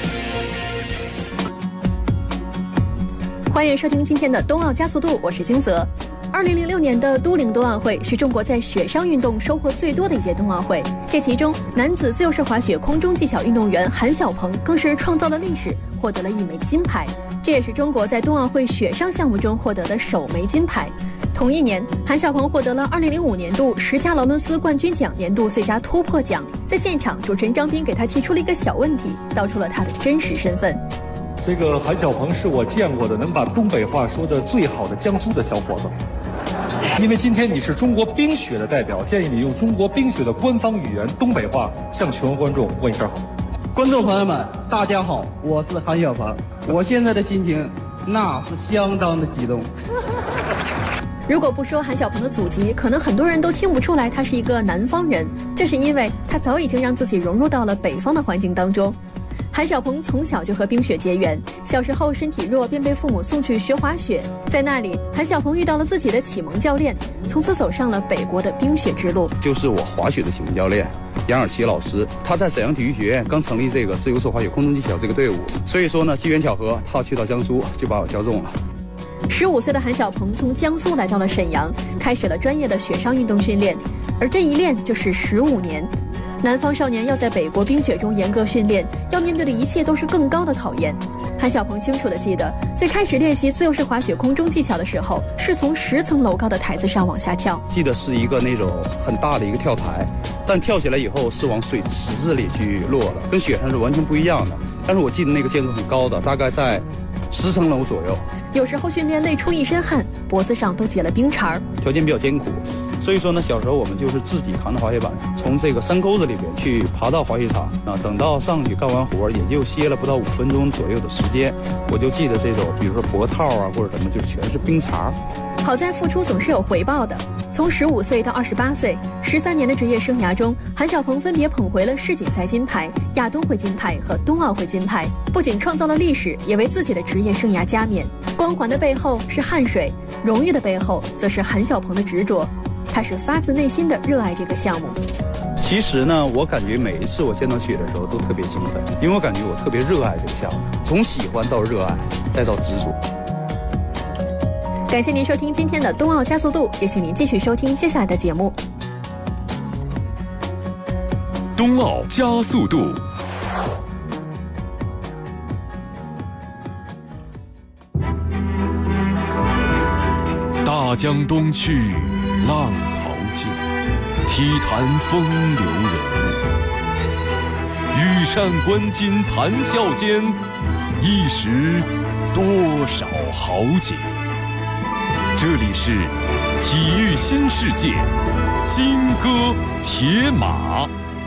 欢迎收听今天的冬奥加速度，我是金泽。2006年的都灵冬奥会是中国在雪上运动收获最多的一届冬奥会，这其中男子自由式滑雪空中技巧运动员韩晓鹏更是创造了历史，获得了1枚金牌，这也是中国在冬奥会雪上项目中获得的首枚金牌。同一年，韩晓鹏获得了2005年度10佳劳伦斯冠军奖年度最佳突破奖。在现场，主持人张斌给他提出了一个小问题，道出了他的真实身份。 这个韩晓鹏是我见过的能把东北话说得最好的江苏的小伙子。因为今天你是中国冰雪的代表，建议你用中国冰雪的官方语言东北话向全国观众问一声好。 观众朋友们，大家好，我是韩晓鹏，我现在的心情那是相当的激动。 如果不说韩晓鹏的祖籍，可能很多人都听不出来他是一个南方人，这是因为他早已经让自己融入到了北方的环境当中。韩晓鹏从小就和冰雪结缘，小时候身体弱，便被父母送去学滑雪。在那里，韩晓鹏遇到了自己的启蒙教练，从此走上了北国的冰雪之路。 就是我滑雪的启蒙教练杨尔奇老师，他在沈阳体育学院刚成立这个自由式滑雪空中技巧这个队伍，所以说呢，机缘巧合，他去到江苏就把我挑中了。 15岁的韩晓鹏从江苏来到了沈阳，开始了专业的雪上运动训练，而这一练就是15年。南方少年要在北国冰雪中严格训练，要面对的一切都是更高的考验。韩晓鹏清楚地记得，最开始练习自由式滑雪空中技巧的时候，是从10层楼高的台子上往下跳。 记得是一个那种很大的一个跳台，但跳起来以后是往水池子里去落的，跟雪上是完全不一样的。但是我记得那个建筑很高的，大概在10层楼左右。 有时候训练累出一身汗，脖子上都结了冰碴。 条件比较艰苦，所以说呢，小时候我们就是自己扛着滑雪板，从这个山沟子里边去爬到滑雪场啊。等到上去干完活，也就歇了不到5分钟左右的时间。我就记得这种，比如说脖套啊或者什么，就全是冰碴。 好在付出总是有回报的。从15岁到28岁，13年的职业生涯中，韩晓鹏分别捧回了世锦赛金牌、亚冬会金牌和冬奥会金牌，不仅创造了历史，也为自己的职业生涯加冕。光环的背后是汗水，荣誉的背后则是韩晓鹏的执着。他是发自内心的热爱这个项目。 其实呢，我感觉每一次我见到雪的时候都特别兴奋，因为我感觉我特别热爱这个项目，从喜欢到热爱，再到执着。 感谢您收听今天的冬奥加速度，也请您继续收听接下来的节目。 冬奥加速度。大江东去，浪淘尽，体坛风流人物。羽扇纶巾谈笑间，一时多少豪杰。这里是体育新世界，金戈铁马。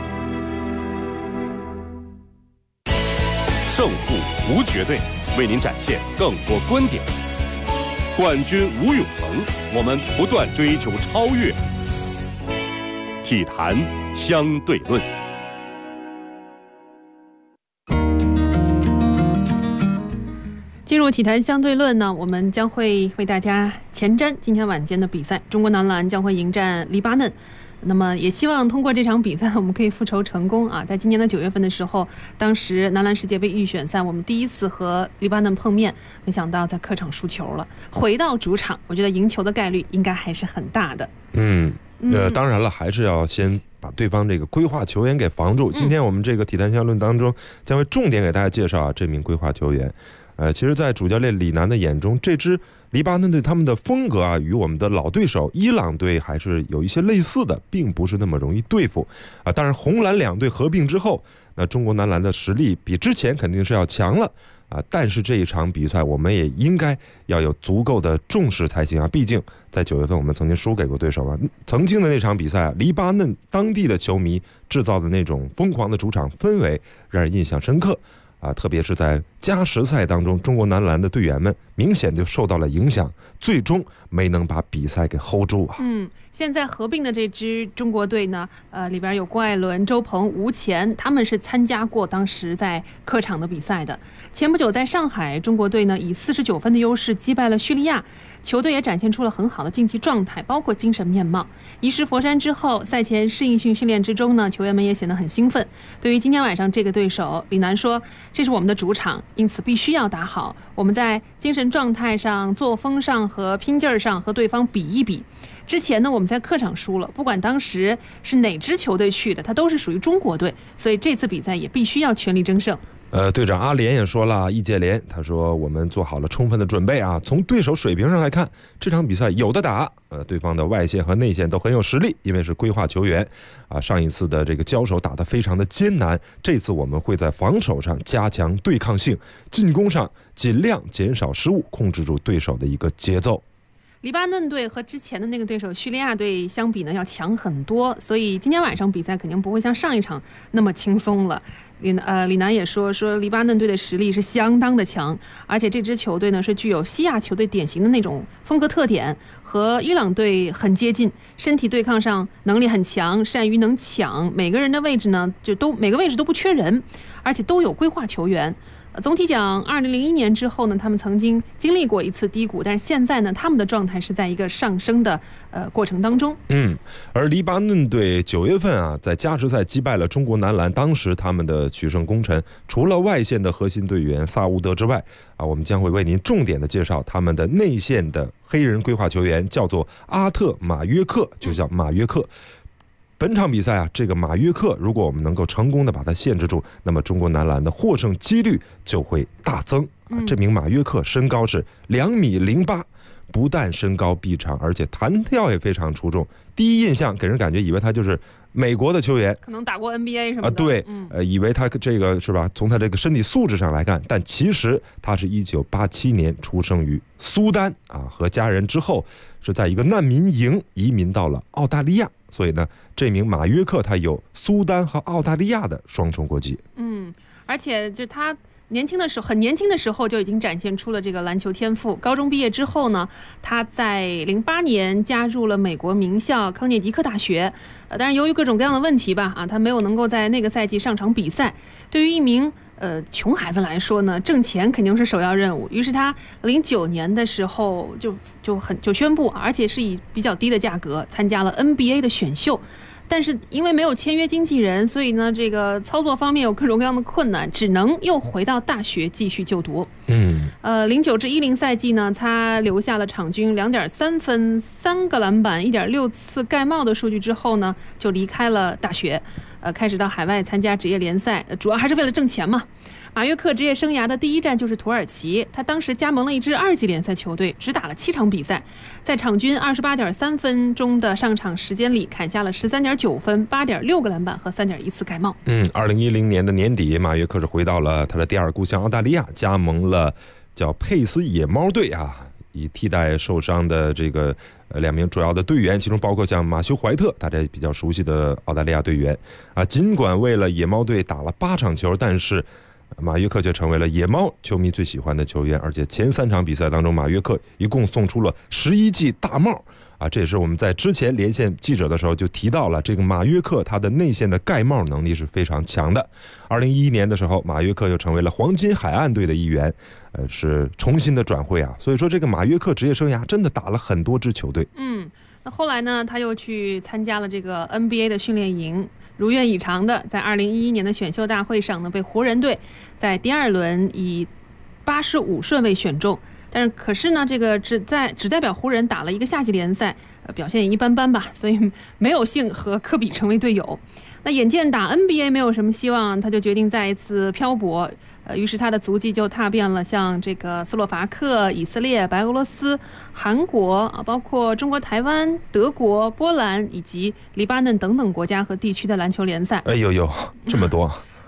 胜负无绝对，为您展现更多观点。冠军无永恒，我们不断追求超越。体坛相对论。 进入体坛相对论呢，我们将会为大家前瞻今天晚间的比赛。中国男篮将会迎战黎巴嫩，那么也希望通过这场比赛，我们可以复仇成功啊！在今年的9月份的时候，当时男篮世界杯预选赛，我们第一次和黎巴嫩碰面，没想到在客场输球了。回到主场，我觉得赢球的概率应该还是很大的。 当然了，还是要先把对方这个规划球员给防住。今天我们这个体坛相对论当中，将会重点给大家介绍这名规划球员。其实在主教练李楠的眼中，这支黎巴嫩队他们的风格与我们的老对手伊朗队还是有一些类似的，并不是那么容易对付当然红蓝两队合并之后，那中国男篮的实力比之前肯定是要强了但是这一场比赛我们也应该要有足够的重视才行毕竟在9月份我们曾经输给过对手曾经的那场比赛黎巴嫩当地的球迷制造的那种疯狂的主场氛围让人印象深刻特别是在加时赛当中，中国男篮的队员们明显就受到了影响，最终没能把比赛给 hold 住啊。 现在合并的这支中国队呢，里边有郭艾伦、周鹏、吴前，他们是参加过当时在客场的比赛的。前不久在上海，中国队呢以49分的优势击败了叙利亚，球队也展现出了很好的竞技状态，包括精神面貌。移师佛山之后，赛前适应训练之中呢，球员们也显得很兴奋。对于今天晚上这个对手，李楠说，这是我们的主场，因此必须要打好。我们在精神状态上、作风上和拼劲儿上和对方比一比。之前呢，我们在客场输了，不管当时是哪支球队去的，它都是属于中国队，所以这次比赛也必须要全力争胜。 队长阿联也说了，易建联他说我们做好了充分的准备啊，从对手水平上来看，这场比赛有的打，对方的外线和内线都很有实力，因为是规划球员啊，上一次的这个交手打得非常的艰难，这次我们会在防守上加强对抗性，进攻上尽量减少失误，控制住对手的一个节奏。 黎巴嫩队和之前的那个对手叙利亚队相比呢，要强很多，所以今天晚上比赛肯定不会像上一场那么轻松了。李楠也说黎巴嫩队的实力是相当的强，而且这支球队呢是具有西亚球队典型的那种风格特点，和伊朗队很接近，身体对抗上能力很强，善于能抢，每个人的位置呢每个位置都不缺人，而且都有规划球员。总体讲，2001年之后呢，他们曾经经历过一次低谷，但是现在呢，他们的状态是在一个上升的过程当中。 而黎巴嫩队9月份啊，在加时赛击败了中国男篮，当时他们的取胜功臣，除了外线的核心队员萨乌德之外啊，我们将会为您重点的介绍他们的内线的黑人规划球员，叫做阿特马约克，就叫马约克。本场比赛啊，这个马约克如果我们能够成功的把它限制住，那么中国男篮的获胜几率就会大增。这名马约克身高是2.08米，不但身高臂长，而且弹跳也非常出众。第一印象给人感觉以为他就是美国的球员， 可能打过 NBA 什么的。 对，以为他这个是吧？从他这个身体素质上来看，但其实他是1987年出生于苏丹啊，和家人之后是在一个难民营移民到了澳大利亚。所以呢，这名马约克他有苏丹和澳大利亚的双重国籍。 而且就他很年轻的时候就已经展现出了这个篮球天赋。高中毕业之后呢，他在08年加入了美国名校康涅狄克大学。当然由于各种各样的问题吧，他没有能够在那个赛季上场比赛。对于一名穷孩子来说呢，挣钱肯定是首要任务。于是他09年的时候就宣布，而且是以比较低的价格参加了 NBA 的选秀。但是因为没有签约经纪人，所以呢，这个操作方面有各种各样的困难，只能又回到大学继续就读。09至10赛季呢，他留下了场均2.3分、3个篮板、1.6次盖帽的数据之后呢，就离开了大学，开始到海外参加职业联赛，主要还是为了挣钱嘛。马约克职业生涯的第一站就是土耳其，他当时加盟了一支2级联赛球队，只打了7场比赛，在场均28.3分钟的上场时间里砍下了13.9分、8.6个篮板和3.1次盖帽。 2010年的年底，马约克是回到了他的第二故乡澳大利亚，加盟了叫佩斯野猫队啊，以替代受伤的这个2名主要的队员，其中包括像马修怀特，大家比较熟悉的澳大利亚队员啊。尽管为了野猫队打了8场球，但是马约克却成为了野猫球迷最喜欢的球员，而且前3场比赛当中，马约克一共送出了11记大帽啊！这也是我们在之前连线记者的时候就提到了，这个马约克他的内线的盖帽能力是非常强的。2011年的时候，马约克又成为了黄金海岸队的一员，是重新的转会啊。所以说，这个马约克职业生涯真的打了很多支球队。 那后来呢，他又去参加了这个 NBA 的训练营。如愿以偿的，在2011年的选秀大会上呢，被湖人队在第2轮以85顺位选中。但是可是呢，这个只代表湖人打了一个夏季联赛，表现也一般般吧，所以没有幸和科比成为队友。那眼见打 NBA 没有什么希望，他就决定再一次漂泊。于是他的足迹就踏遍了像这个斯洛伐克、以色列、白俄罗斯、韩国包括中国台湾、德国、波兰以及黎巴嫩等等国家和地区的篮球联赛。 哎呦呦，这么多！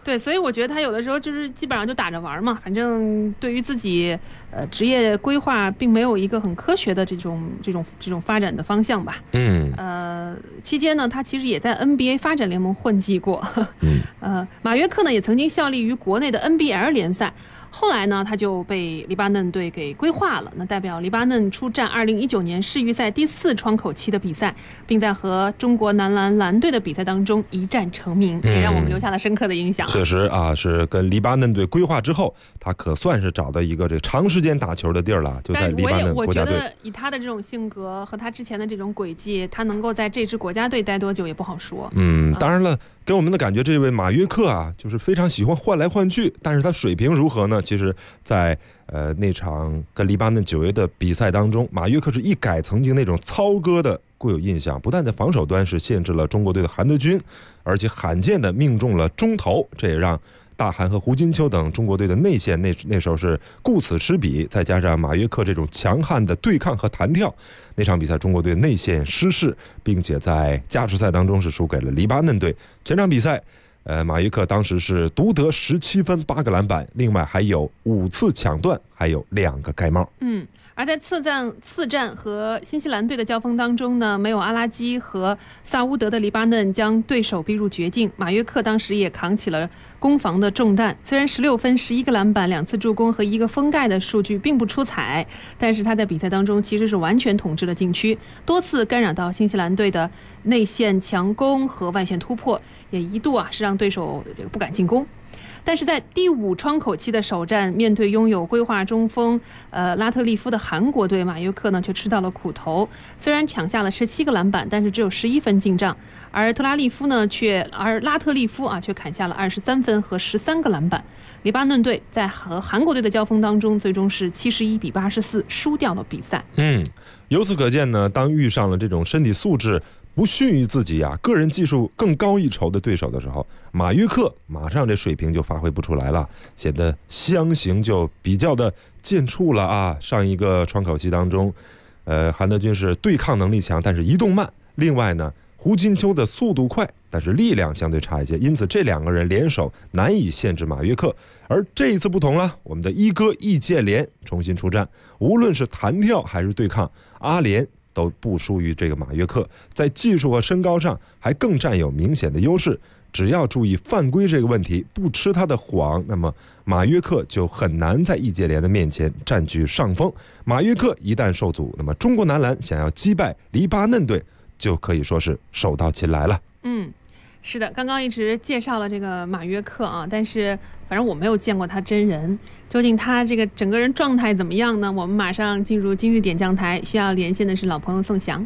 对，所以我觉得他有的时候就是基本上就打着玩嘛，反正对于自己职业规划并没有一个很科学的这种发展的方向吧。期间呢，他其实也在 NBA 发展联盟混迹过。马约克呢也曾经效力于国内的 NBL 联赛。后来呢，他就被黎巴嫩队给归化了。那代表黎巴嫩出战2019年世预赛第4窗口期的比赛，并在和中国男篮蓝队的比赛当中一战成名，也让我们留下了深刻的印象。 确实啊，是跟黎巴嫩队归化之后，他可算是找到一个这长时间打球的地儿了，就在黎巴嫩国家队。 我觉得以他的这种性格和他之前的这种轨迹，他能够在这支国家队待多久也不好说。 当然了，给我们的感觉，这位马约克啊，就是非常喜欢换来换去，但是他水平如何呢？其实在那场跟黎巴嫩9月的比赛当中，马约克是一改曾经那种操戈的固有印象，不但在防守端是限制了中国队的韩德君，而且罕见的命中了中投，这也让大韩和胡金秋等中国队的内线那时候是顾此失彼，再加上马约克这种强悍的对抗和弹跳，那场比赛中国队内线失势，并且在加时赛当中是输给了黎巴嫩队。全场比赛马约克当时是独得17分8个篮板，另外还有5次抢断，还有2个盖帽。 而在次战和新西兰队的交锋当中呢，没有阿拉基和萨乌德的黎巴嫩将对手逼入绝境。马约克当时也扛起了攻防的重担，虽然16分11个篮板2次助攻和1个封盖的数据并不出彩，但是他在比赛当中其实是完全统治了禁区，多次干扰到新西兰队的内线强攻和外线突破，也一度是让对手不敢进攻。但是在第5窗口期的首战，面对拥有规划中锋拉特利夫的韩国队，马约克呢却吃到了苦头。虽然抢下了17个篮板，但是只有11分进账，而拉特利夫却砍下了23分和13个篮板。黎巴嫩队在和韩国队的交锋当中，最终是71比84输掉了比赛。 由此可见呢，当遇上了这种身体素质不逊于自己个人技术更高一筹的对手的时候，马约克马上这水平就发挥不出来了，显得相形就比较的见处了上一个窗口期当中，韩德君是对抗能力强，但是移动慢。另外呢，胡金秋的速度快，但是力量相对差一些，因此这2个人联手难以限制马约克。而这一次不同了，我们的一哥易建联重新出战，无论是弹跳还是对抗，阿联都不输于这个马约克，在技术和身高上还更占有明显的优势。只要注意犯规这个问题，不吃他的谎，那么马约克就很难在易建联的面前占据上风。马约克一旦受阻，那么中国男篮想要击败黎巴嫩队就可以说是手到擒来了。 是的，刚刚一直介绍了这个马约克但是反正我没有见过他真人，究竟他这个整个人状态怎么样呢？我们马上进入今日点将台，需要连线的是老朋友宋翔。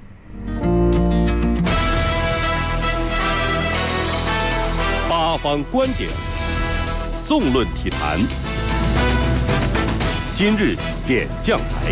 八方观点，纵论体坛，今日点将台。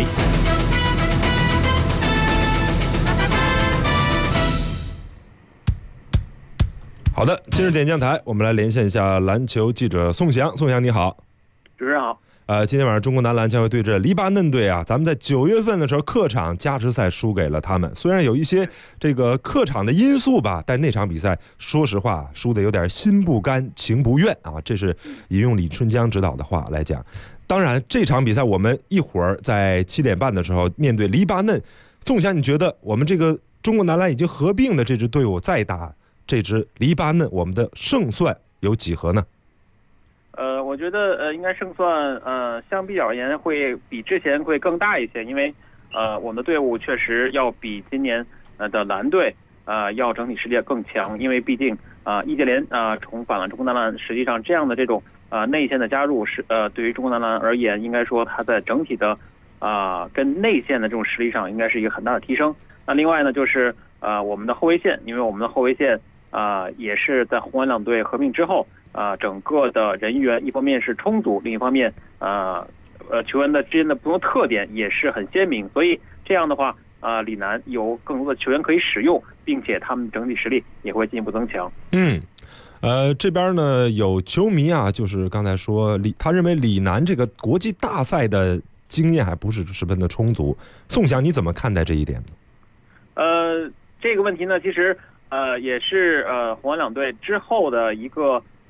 好的，今日点将台，我们来连线一下篮球记者宋翔。宋翔你好。 主持人好。 今天晚上中国男篮将会对阵黎巴嫩队咱们在9月份的时候客场加时赛输给了他们，虽然有一些这个客场的因素吧，但那场比赛说实话输的有点心不甘情不愿这是引用李春江指导的话来讲。当然这场比赛我们一会儿在7点半的时候面对黎巴嫩，宋翔你觉得我们这个中国男篮已经合并的这支队伍再打这支黎巴嫩，我们的胜算有几何呢？ 我觉得应该胜算相比而言会比之前会更大一些，因为我们的队伍确实要比今年的蓝队要整体实力更强，因为毕竟易建联重返了中国男篮，实际上这样的这种内线的加入是对于中国男篮而言，应该说它在整体的跟内线的这种实力上应该是一个很大的提升。那另外呢就是我们的后卫线，因为我们的后卫线也是在红蓝两队合并之后整个的人员一方面是充足，另一方面球员的之间的不同特点也是很鲜明，所以这样的话李楠有更多的球员可以使用，并且他们整体实力也会进一步增强。 这边呢有球迷就是刚才说他认为李楠这个国际大赛的经验还不是十分的充足，宋翔你怎么看待这一点呢？ 这个问题呢其实也是红蓝两队之后的一个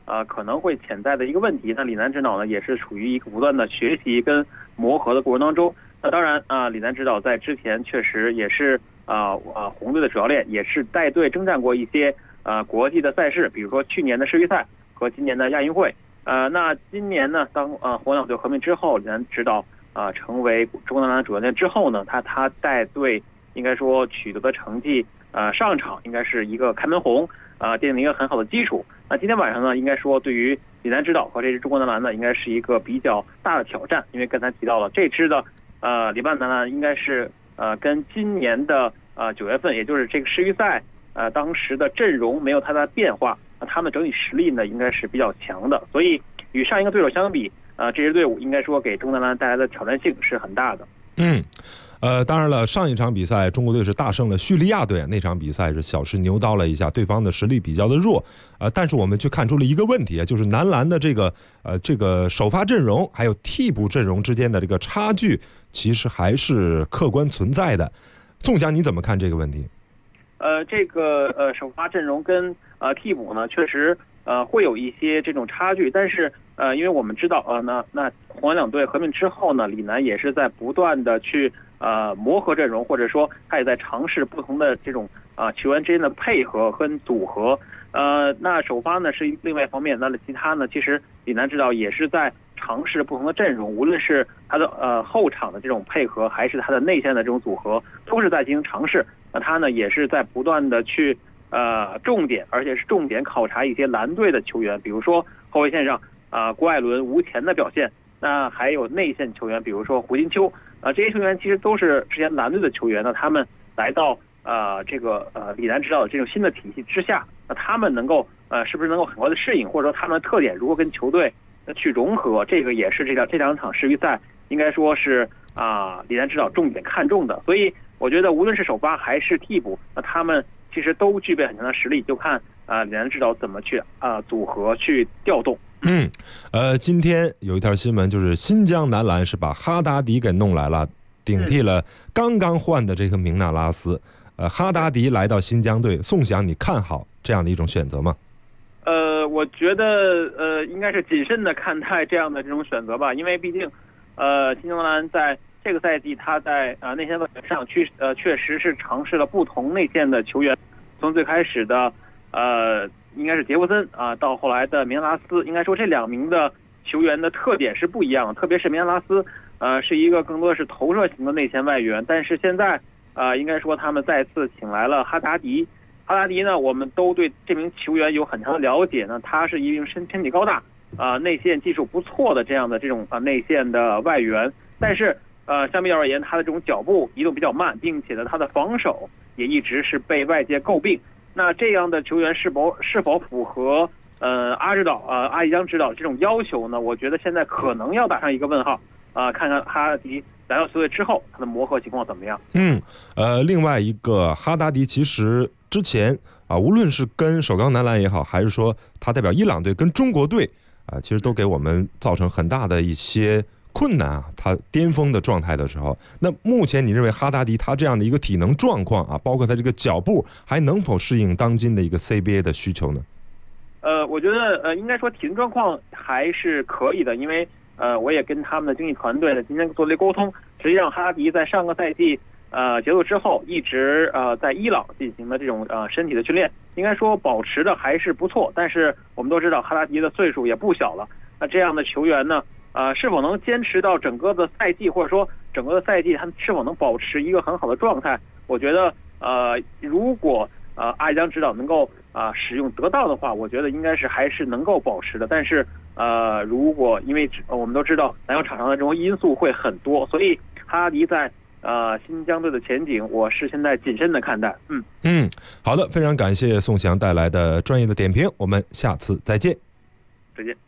可能会潜在的一个问题。那李楠指导呢，也是处于一个不断的学习跟磨合的过程当中。那当然李楠指导在之前确实也是红队的主教练，也是带队征战过一些国际的赛事，比如说去年的世预赛和今年的亚运会。那今年呢，当红两队合并之后，李楠指导成为中国男篮主教练之后呢，他带队应该说取得的成绩上场应该是一个开门红，奠定了一个很好的基础。那今天晚上呢，应该说对于李楠指导和这支中国男篮呢，应该是一个比较大的挑战，因为刚才提到了这支的黎巴嫩男篮应该是跟今年的9月份，也就是这个世预赛当时的阵容没有太大变化，他们整体实力呢应该是比较强的，所以与上一个对手相比，这支队伍应该说给中国男篮带来的挑战性是很大的。 当然了，上一场比赛中国队是大胜了叙利亚队，那场比赛是小试牛刀了一下，对方的实力比较的弱，但是我们却看出了一个问题，就是男篮的这个首发阵容还有替补阵容之间的这个差距，其实还是客观存在的。宋翔，你怎么看这个问题？ 这个首发阵容跟替补呢，确实会有一些这种差距，但是因为我们知道那红蓝两队合并之后呢，李楠也是在不断的去磨合阵容，或者说他也在尝试不同的这种球员之间的配合跟组合。那首发呢是另外一方面，那其他呢其实李楠指导也是在尝试不同的阵容，无论是他的后场的这种配合，还是他的内线的这种组合，都是在进行尝试。那他呢也是在不断的去而且是重点考察一些蓝队的球员，比如说后卫线上郭艾伦、吴前的表现，那还有内线球员，比如说胡金秋这些球员其实都是之前蓝队的球员呢，他们来到这个李楠指导的这种新的体系之下，那他们能够是不是能够很快的适应，或者说他们的特点如何跟球队去融合，这个也是这两场世预赛应该说是李楠指导重点看重的。所以我觉得无论是首发还是替补，那他们其实都具备很强的实力，就看李楠指导怎么去组合去调动。 今天有一条新闻，就是新疆男篮是把哈达迪给弄来了，顶替了刚刚换的这个明纳拉斯。哈达迪来到新疆队，宋翔，你看好这样的一种选择吗？ 我觉得应该是谨慎的看待这样的这种选择吧，因为毕竟新疆男篮在这个赛季他在内线问题上确实是尝试了不同内线的球员，从最开始的应该是杰弗森到后来的明纳拉斯，应该说这两名的球员的特点是不一样的，特别是明纳拉斯是一个更多的是投射型的内线外援，但是现在应该说他们再次请来了哈达迪。哈达迪呢，我们都对这名球员有很强的了解呢，他是一名身体高大内线技术不错的这样的这种内线的外援，但是相比而言，他的这种脚步移动比较慢，并且呢他的防守也一直是被外界诟病。那这样的球员是否符合阿里江指导这种要求呢？我觉得现在可能要打上一个问号看看哈达迪来到球队之后他的磨合情况怎么样。 另外一个哈达迪其实之前无论是跟首钢男篮也好，还是说他代表伊朗队跟中国队其实都给我们造成很大的一些困难他巅峰的状态的时候，那目前你认为哈达迪他这样的一个体能状况包括他这个脚步还能否适应当今的一个 CBA 的需求呢？ 我觉得应该说体能状况还是可以的，因为我也跟他们的经纪团队呢今天做了沟通，实际上哈达迪在上个赛季结束之后一直在伊朗进行的这种身体的训练，应该说保持的还是不错，但是我们都知道哈达迪的岁数也不小了，那这样的球员呢是否能坚持到整个的赛季，或者说整个的赛季他是否能保持一个很好的状态，我觉得如果阿里江指导能够使用得当的话，我觉得应该是还是能够保持的。但是如果因为我们都知道篮球场上的这种因素会很多，所以哈达迪在新疆队的前景我是现在谨慎的看待。 好的，非常感谢宋翔带来的专业的点评，我们下次再见。 再见。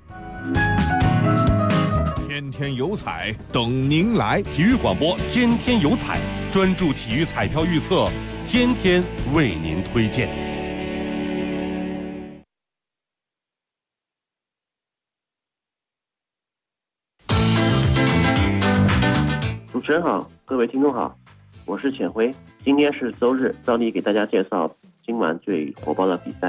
天天有彩等您来，体育广播天天有彩，专注体育彩票预测，天天为您推荐。 主持人好，各位听众好，我是浅辉。今天是周日，照例给大家介绍今晚最火爆的比赛。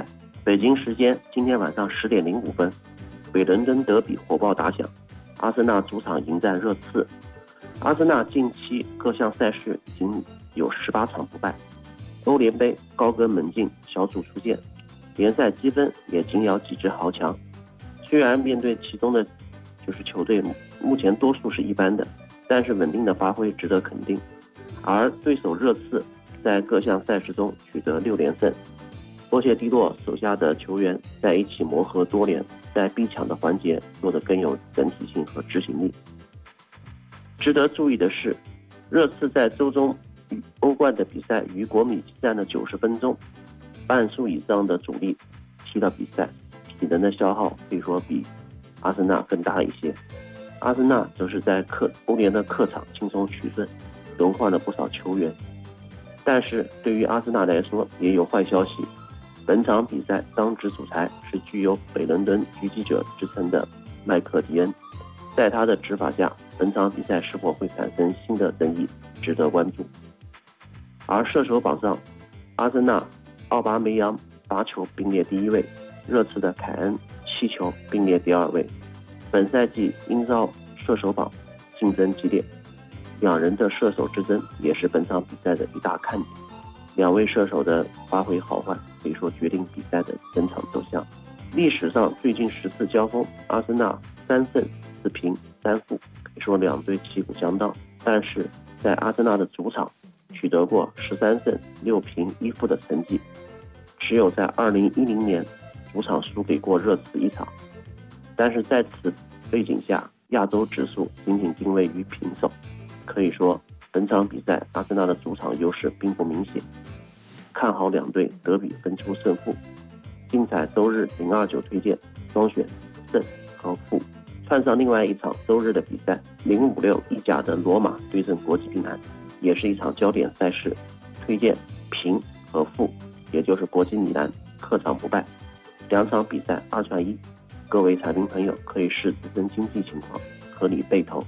北京时间今天晚上10点05分，北伦敦德比火爆打响，阿森纳主场迎战热刺。阿森纳近期各项赛事已经有18场不败，欧联杯高歌猛进，小组出线，联赛积分也紧咬几支豪强。虽然面对其中的球队目前多数是一般的，但是稳定的发挥值得肯定。而对手热刺在各项赛事中取得6连胜，波切蒂诺手下的球员在一起磨合多年，在逼抢的环节做得更有整体性和执行力。值得注意的是，热刺在周中欧冠的比赛与国米激战了90分钟，半数以上的主力踢了比赛，体能的消耗可以说比阿森纳更大一些。阿森纳则是在欧联的客场轻松取胜，轮换了不少球员。但是对于阿森纳来说也有坏消息，本场比赛当值主裁是具有北伦敦狙击者之称的麦克迪恩，在他的执法下，本场比赛是否会产生新的争议值得关注。而射手榜上，阿森纳奥巴梅扬8球并列第1位，热刺的凯恩7球并列第2位。本赛季英超射手榜竞争激烈，两人的射手之争也是本场比赛的一大看点。两位射手的发挥好坏可以说决定比赛的整场走向。历史上最近10次交锋，阿森纳3胜4平3负，可以说两队旗鼓相当。但是在阿森纳的主场取得过13胜6平1负的成绩，只有在2010年主场输给过热刺1场。但是在此背景下，亚洲指数仅仅定位于平手，可以说本场比赛阿森纳的主场优势并不明显。看好两队德比分出胜负，精彩周日029推荐双选胜和负，串上另外一场周日的比赛056意甲的罗马对阵国际米兰，也是一场焦点赛事，推荐平和负，也就是国际米兰客场不败。两场比赛2串1，各位彩民朋友可以视自身经济情况合理备投。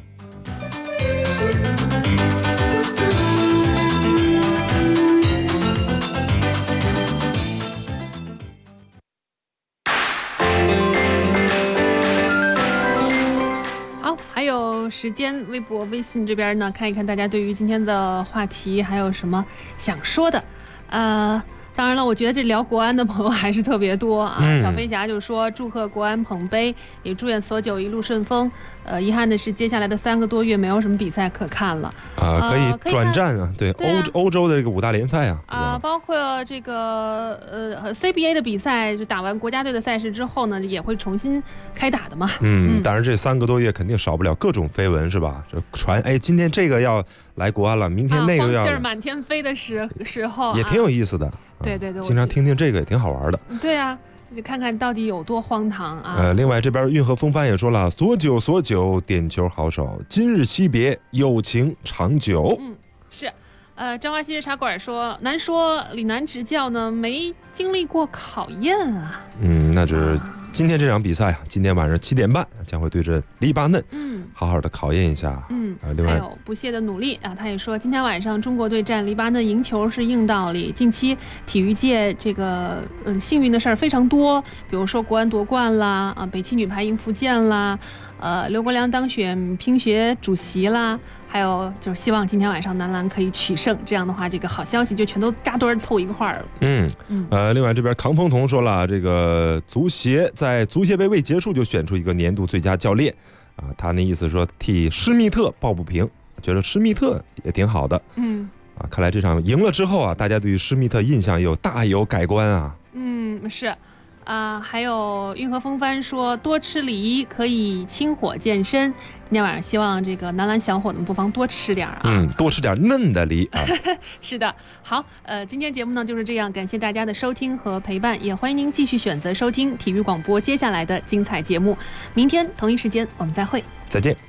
好，还有时间，微博、微信这边呢，看一看大家对于今天的话题还有什么想说的。当然了，我觉得这聊国安的朋友还是特别多啊。小飞侠就说祝贺国安捧杯，也祝愿索九一路顺风。遗憾的是接下来的3个多月没有什么比赛可看了可以转战啊，对，欧洲的这个5大联赛啊， 包括这个CBA 的比赛，就打完国家队的赛事之后呢，也会重新开打的嘛。 当然这3个多月肯定少不了各种绯闻，是吧？这传今天这个要来国安了，明天那个要， 黄信儿满天飞的时候也挺有意思的。 对， 经常听听这个也挺好玩的。 对啊，就看看到底有多荒唐啊！ 另外这边运河风帆也说了，索九点球好手，今日惜别，友情长久。 是。张华西日茶馆说，难说李楠执教呢没经历过考验啊。 那就是今天这场比赛啊，今天晚上7点半将会对阵黎巴嫩，好好的考验一下。另外还有不懈的努力啊，他也说今天晚上中国队战黎巴嫩赢球是硬道理。近期体育界这个幸运的事儿非常多，比如说国安夺冠啦，北汽女排赢福建啦，刘国梁当选乒协主席啦，还有就是希望今天晚上男篮可以取胜，这样的话这个好消息就全都扎堆儿凑一块儿了。 另外这边康风彤说了，这个足协在足协杯未结束就选出一个年度最佳教练他那意思说替施密特抱不平，觉得施密特也挺好的。看来这场赢了之后啊，大家对于施密特印象大有改观啊。 是。还有运河风帆说多吃梨可以清火健身，今天晚上希望这个男篮小伙子们不妨多吃点啊， 多吃点嫩的梨啊。 是的，好，今天节目呢就是这样，感谢大家的收听和陪伴，也欢迎您继续选择收听体育广播接下来的精彩节目，明天同一时间我们再会， 再见。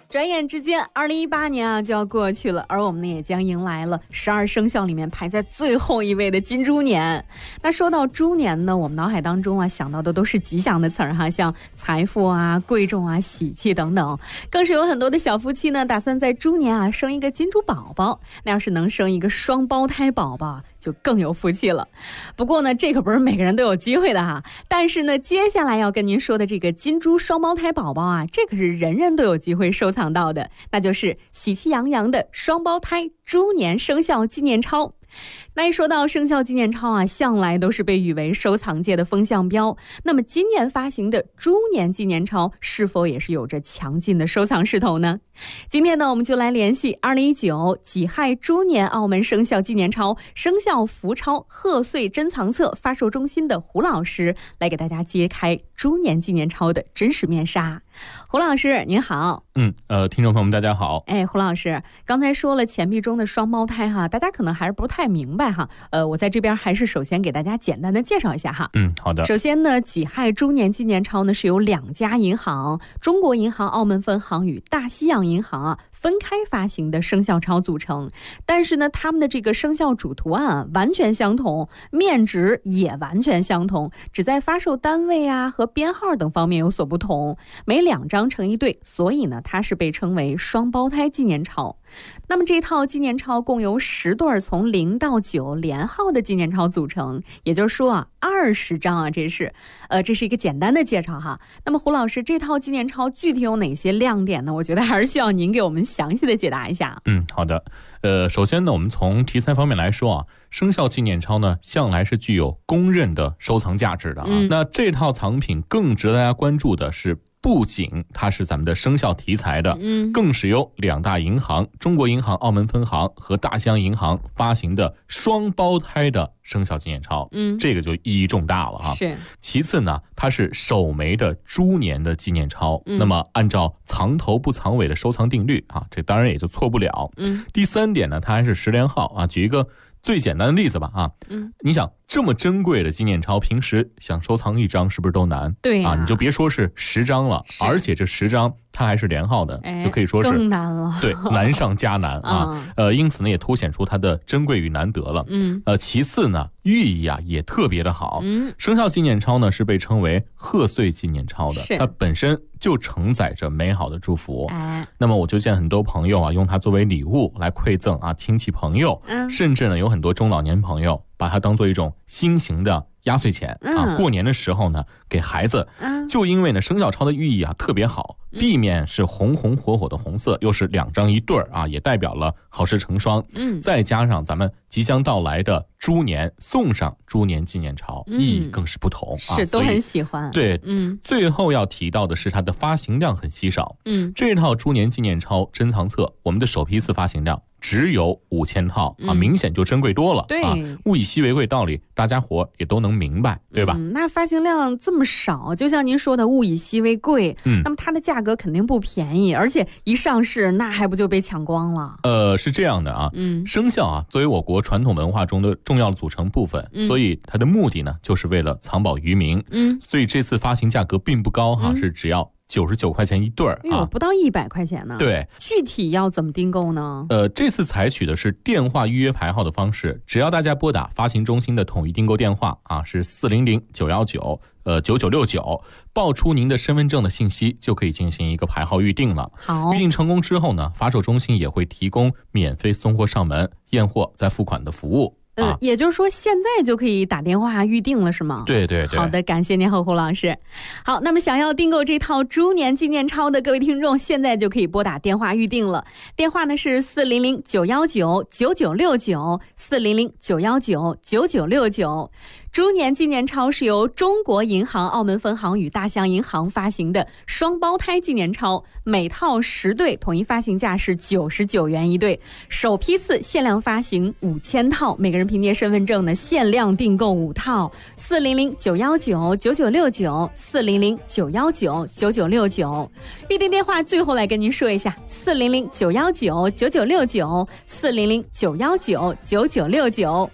转眼之间2018年啊就要过去了，而我们呢也将迎来了12生肖里面排在最后一位的金猪年。那说到猪年呢，我们脑海当中啊想到的都是吉祥的词儿哈，像财富啊、贵重啊、喜气等等，更是有很多的小夫妻呢打算在猪年啊生一个金猪宝宝。那要是能生一个双胞胎宝宝就更有福气了。不过呢，这可不是每个人都有机会的哈。但是呢，接下来要跟您说的这个金猪双胞胎宝宝啊，这可是人人都有机会收藏到的，那就是喜气洋洋的双胞胎猪年生肖纪念钞。那一说到生肖纪念钞啊，向来都是被誉为收藏界的风向标。那么今年发行的猪年纪念钞是否也是有着强劲的收藏势头呢？今天呢，我们就来联系2019己亥猪年澳门生肖纪念钞生肖福钞贺岁珍藏册发售中心的胡老师，来给大家揭开猪年纪念钞的真实面纱。胡老师您好。 听众朋友们大家好。 胡老师刚才说了钱币中的双胞胎哈，大家可能还是不太明白哈。我在这边还是首先给大家简单的介绍一下哈。 好的。 首先呢，己亥猪年纪念钞呢是由2家银行，中国银行澳门分行与大西洋银行啊分开发行的生肖钞组成，但是呢，他们的这个生肖主图案啊完全相同，面值也完全相同，只在发售单位啊和编号等方面有所不同，每2张成一对，所以呢，它是被称为双胞胎纪念钞。那么这套纪念钞共由10对从0到9连号的纪念钞组成，也就是说啊，20张啊，这是一个简单的介绍哈。那么胡老师，这套纪念钞具体有哪些亮点呢？我觉得还是需要您给我们详细的解答一下。 好的。首先呢，我们从题材方面来说啊，生肖纪念钞呢向来是具有公认的收藏价值的啊。那这套藏品更值得大家关注的是，不仅它是咱们的生肖题材的，更是由2大银行，中国银行澳门分行和大西洋银行发行的双胞胎的生肖纪念钞，这个就意义重大了哈。 是。 其次呢，它是首枚的猪年的纪念钞，那么按照藏头不藏尾的收藏定律啊，这当然也就错不了。第3点呢，它还是10连号啊。举一个最简单的例子吧啊，你想这么珍贵的纪念钞，平时想收藏1张是不是都难？ 对啊，你就别说是10张了，而且这10张它还是连号的，就可以说是更难了。 对，难上加难啊。因此呢，也凸显出它的珍贵与难得了。其次呢，寓意啊也特别的好。生肖纪念钞呢是被称为贺岁纪念钞的，它本身就承载着美好的祝福。那么我就见很多朋友啊用它作为礼物来馈赠啊亲戚朋友，甚至呢有很多中老年朋友把它当做一种新型的压岁钱啊，过年的时候呢给孩子。就因为呢生肖钞的寓意啊特别好，避免是红红火火的红色，又是2张一对啊，也代表了好事成双。再加上咱们即将到来的猪年，送上猪年纪念钞，意义更是不同啊， 是都很喜欢。 对，最后要提到的是它的发行量很稀少。这套猪年纪念钞珍藏册，我们的首批次发行量只有5000套啊，明显就珍贵多了。 对， 物以稀为贵道理，大家伙也都能明白，对吧？ 那发行量这么少，就像您说的物以稀为贵，那么它的价格肯定不便宜，而且一上市那还不就被抢光了？ 是这样的啊，生肖啊作为我国传统文化中的重要的组成部分，所以它的目的呢就是为了藏宝于民。所以这次发行价格并不高哈，是只要99块钱一对啊， 不到100块钱呢。 对， 具体要怎么订购呢？ 这次采取的是电话预约排号的方式，只要大家拨打发行中心的统一订购电话啊，是400-919-9969，报出您的身份证的信息，就可以进行一个排号预定了。 好， 预定成功之后呢，发售中心也会提供免费送货上门、验货再付款的服务。 也就是说现在就可以打电话预定了是吗？ 对对对。 好的，感谢您胡老师。好，那么想要订购这套猪年纪念钞的各位听众，现在就可以拨打电话预定了。电话呢是400-919-9969，400-919-9969。猪年纪念钞是由中国银行澳门分行与大西洋银行发行的双胞胎纪念钞，每套10对，统一发行价是99元一对，首批次限量发行5000套，每个人凭借身份证呢限量订购5套。400-919-9969，400-919-9969。预订电话最后来跟您说一下，400-919-9969，400-919-9969。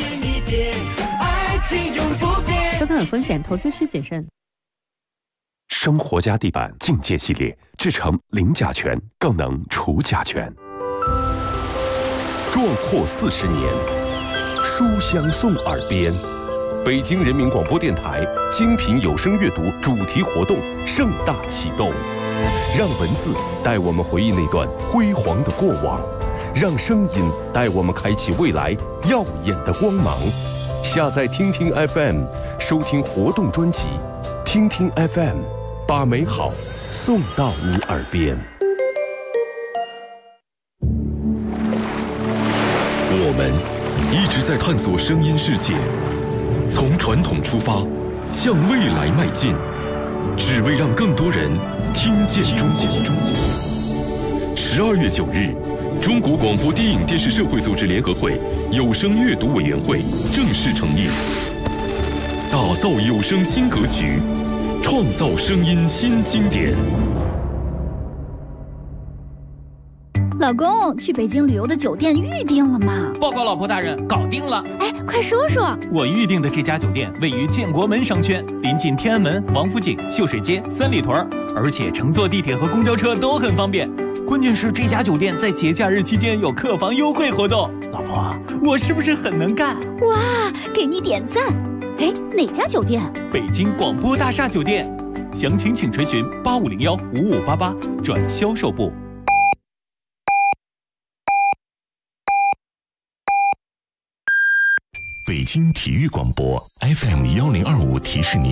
收藏有风险，投资需谨慎。 生活家地板境界系列制成零甲醛，更能除甲醛。壮阔40年，书香送耳边。北京人民广播电台精品有声阅读主题活动盛大启动，让文字带我们回忆那段辉煌的过往，让声音带我们开启未来耀眼的光芒。下载听听 FM， 收听活动专辑。听听 FM， 把美好送到你耳边。我们一直在探索声音世界，从传统出发，向未来迈进，只为让更多人听见中国。12月9日，中国广播电影电视社会组织联合会有声阅读委员会正式成立，打造有声新格局，创造声音新经典。 老公，去北京旅游的酒店预定了吗？ 报告老婆大人，搞定了。 哎，快说说。 我预定的这家酒店位于建国门商圈，临近天安门、王府井、秀水街、三里屯，而且乘坐地铁和公交车都很方便。关键是这家酒店在节假日期间有客房优惠活动。老婆，我是不是很能干？ 哇，给你点赞。哎，哪家酒店？ 北京广播大厦酒店。详情请垂询8501-5588转销售部。 北京体育广播 FM1025提示您。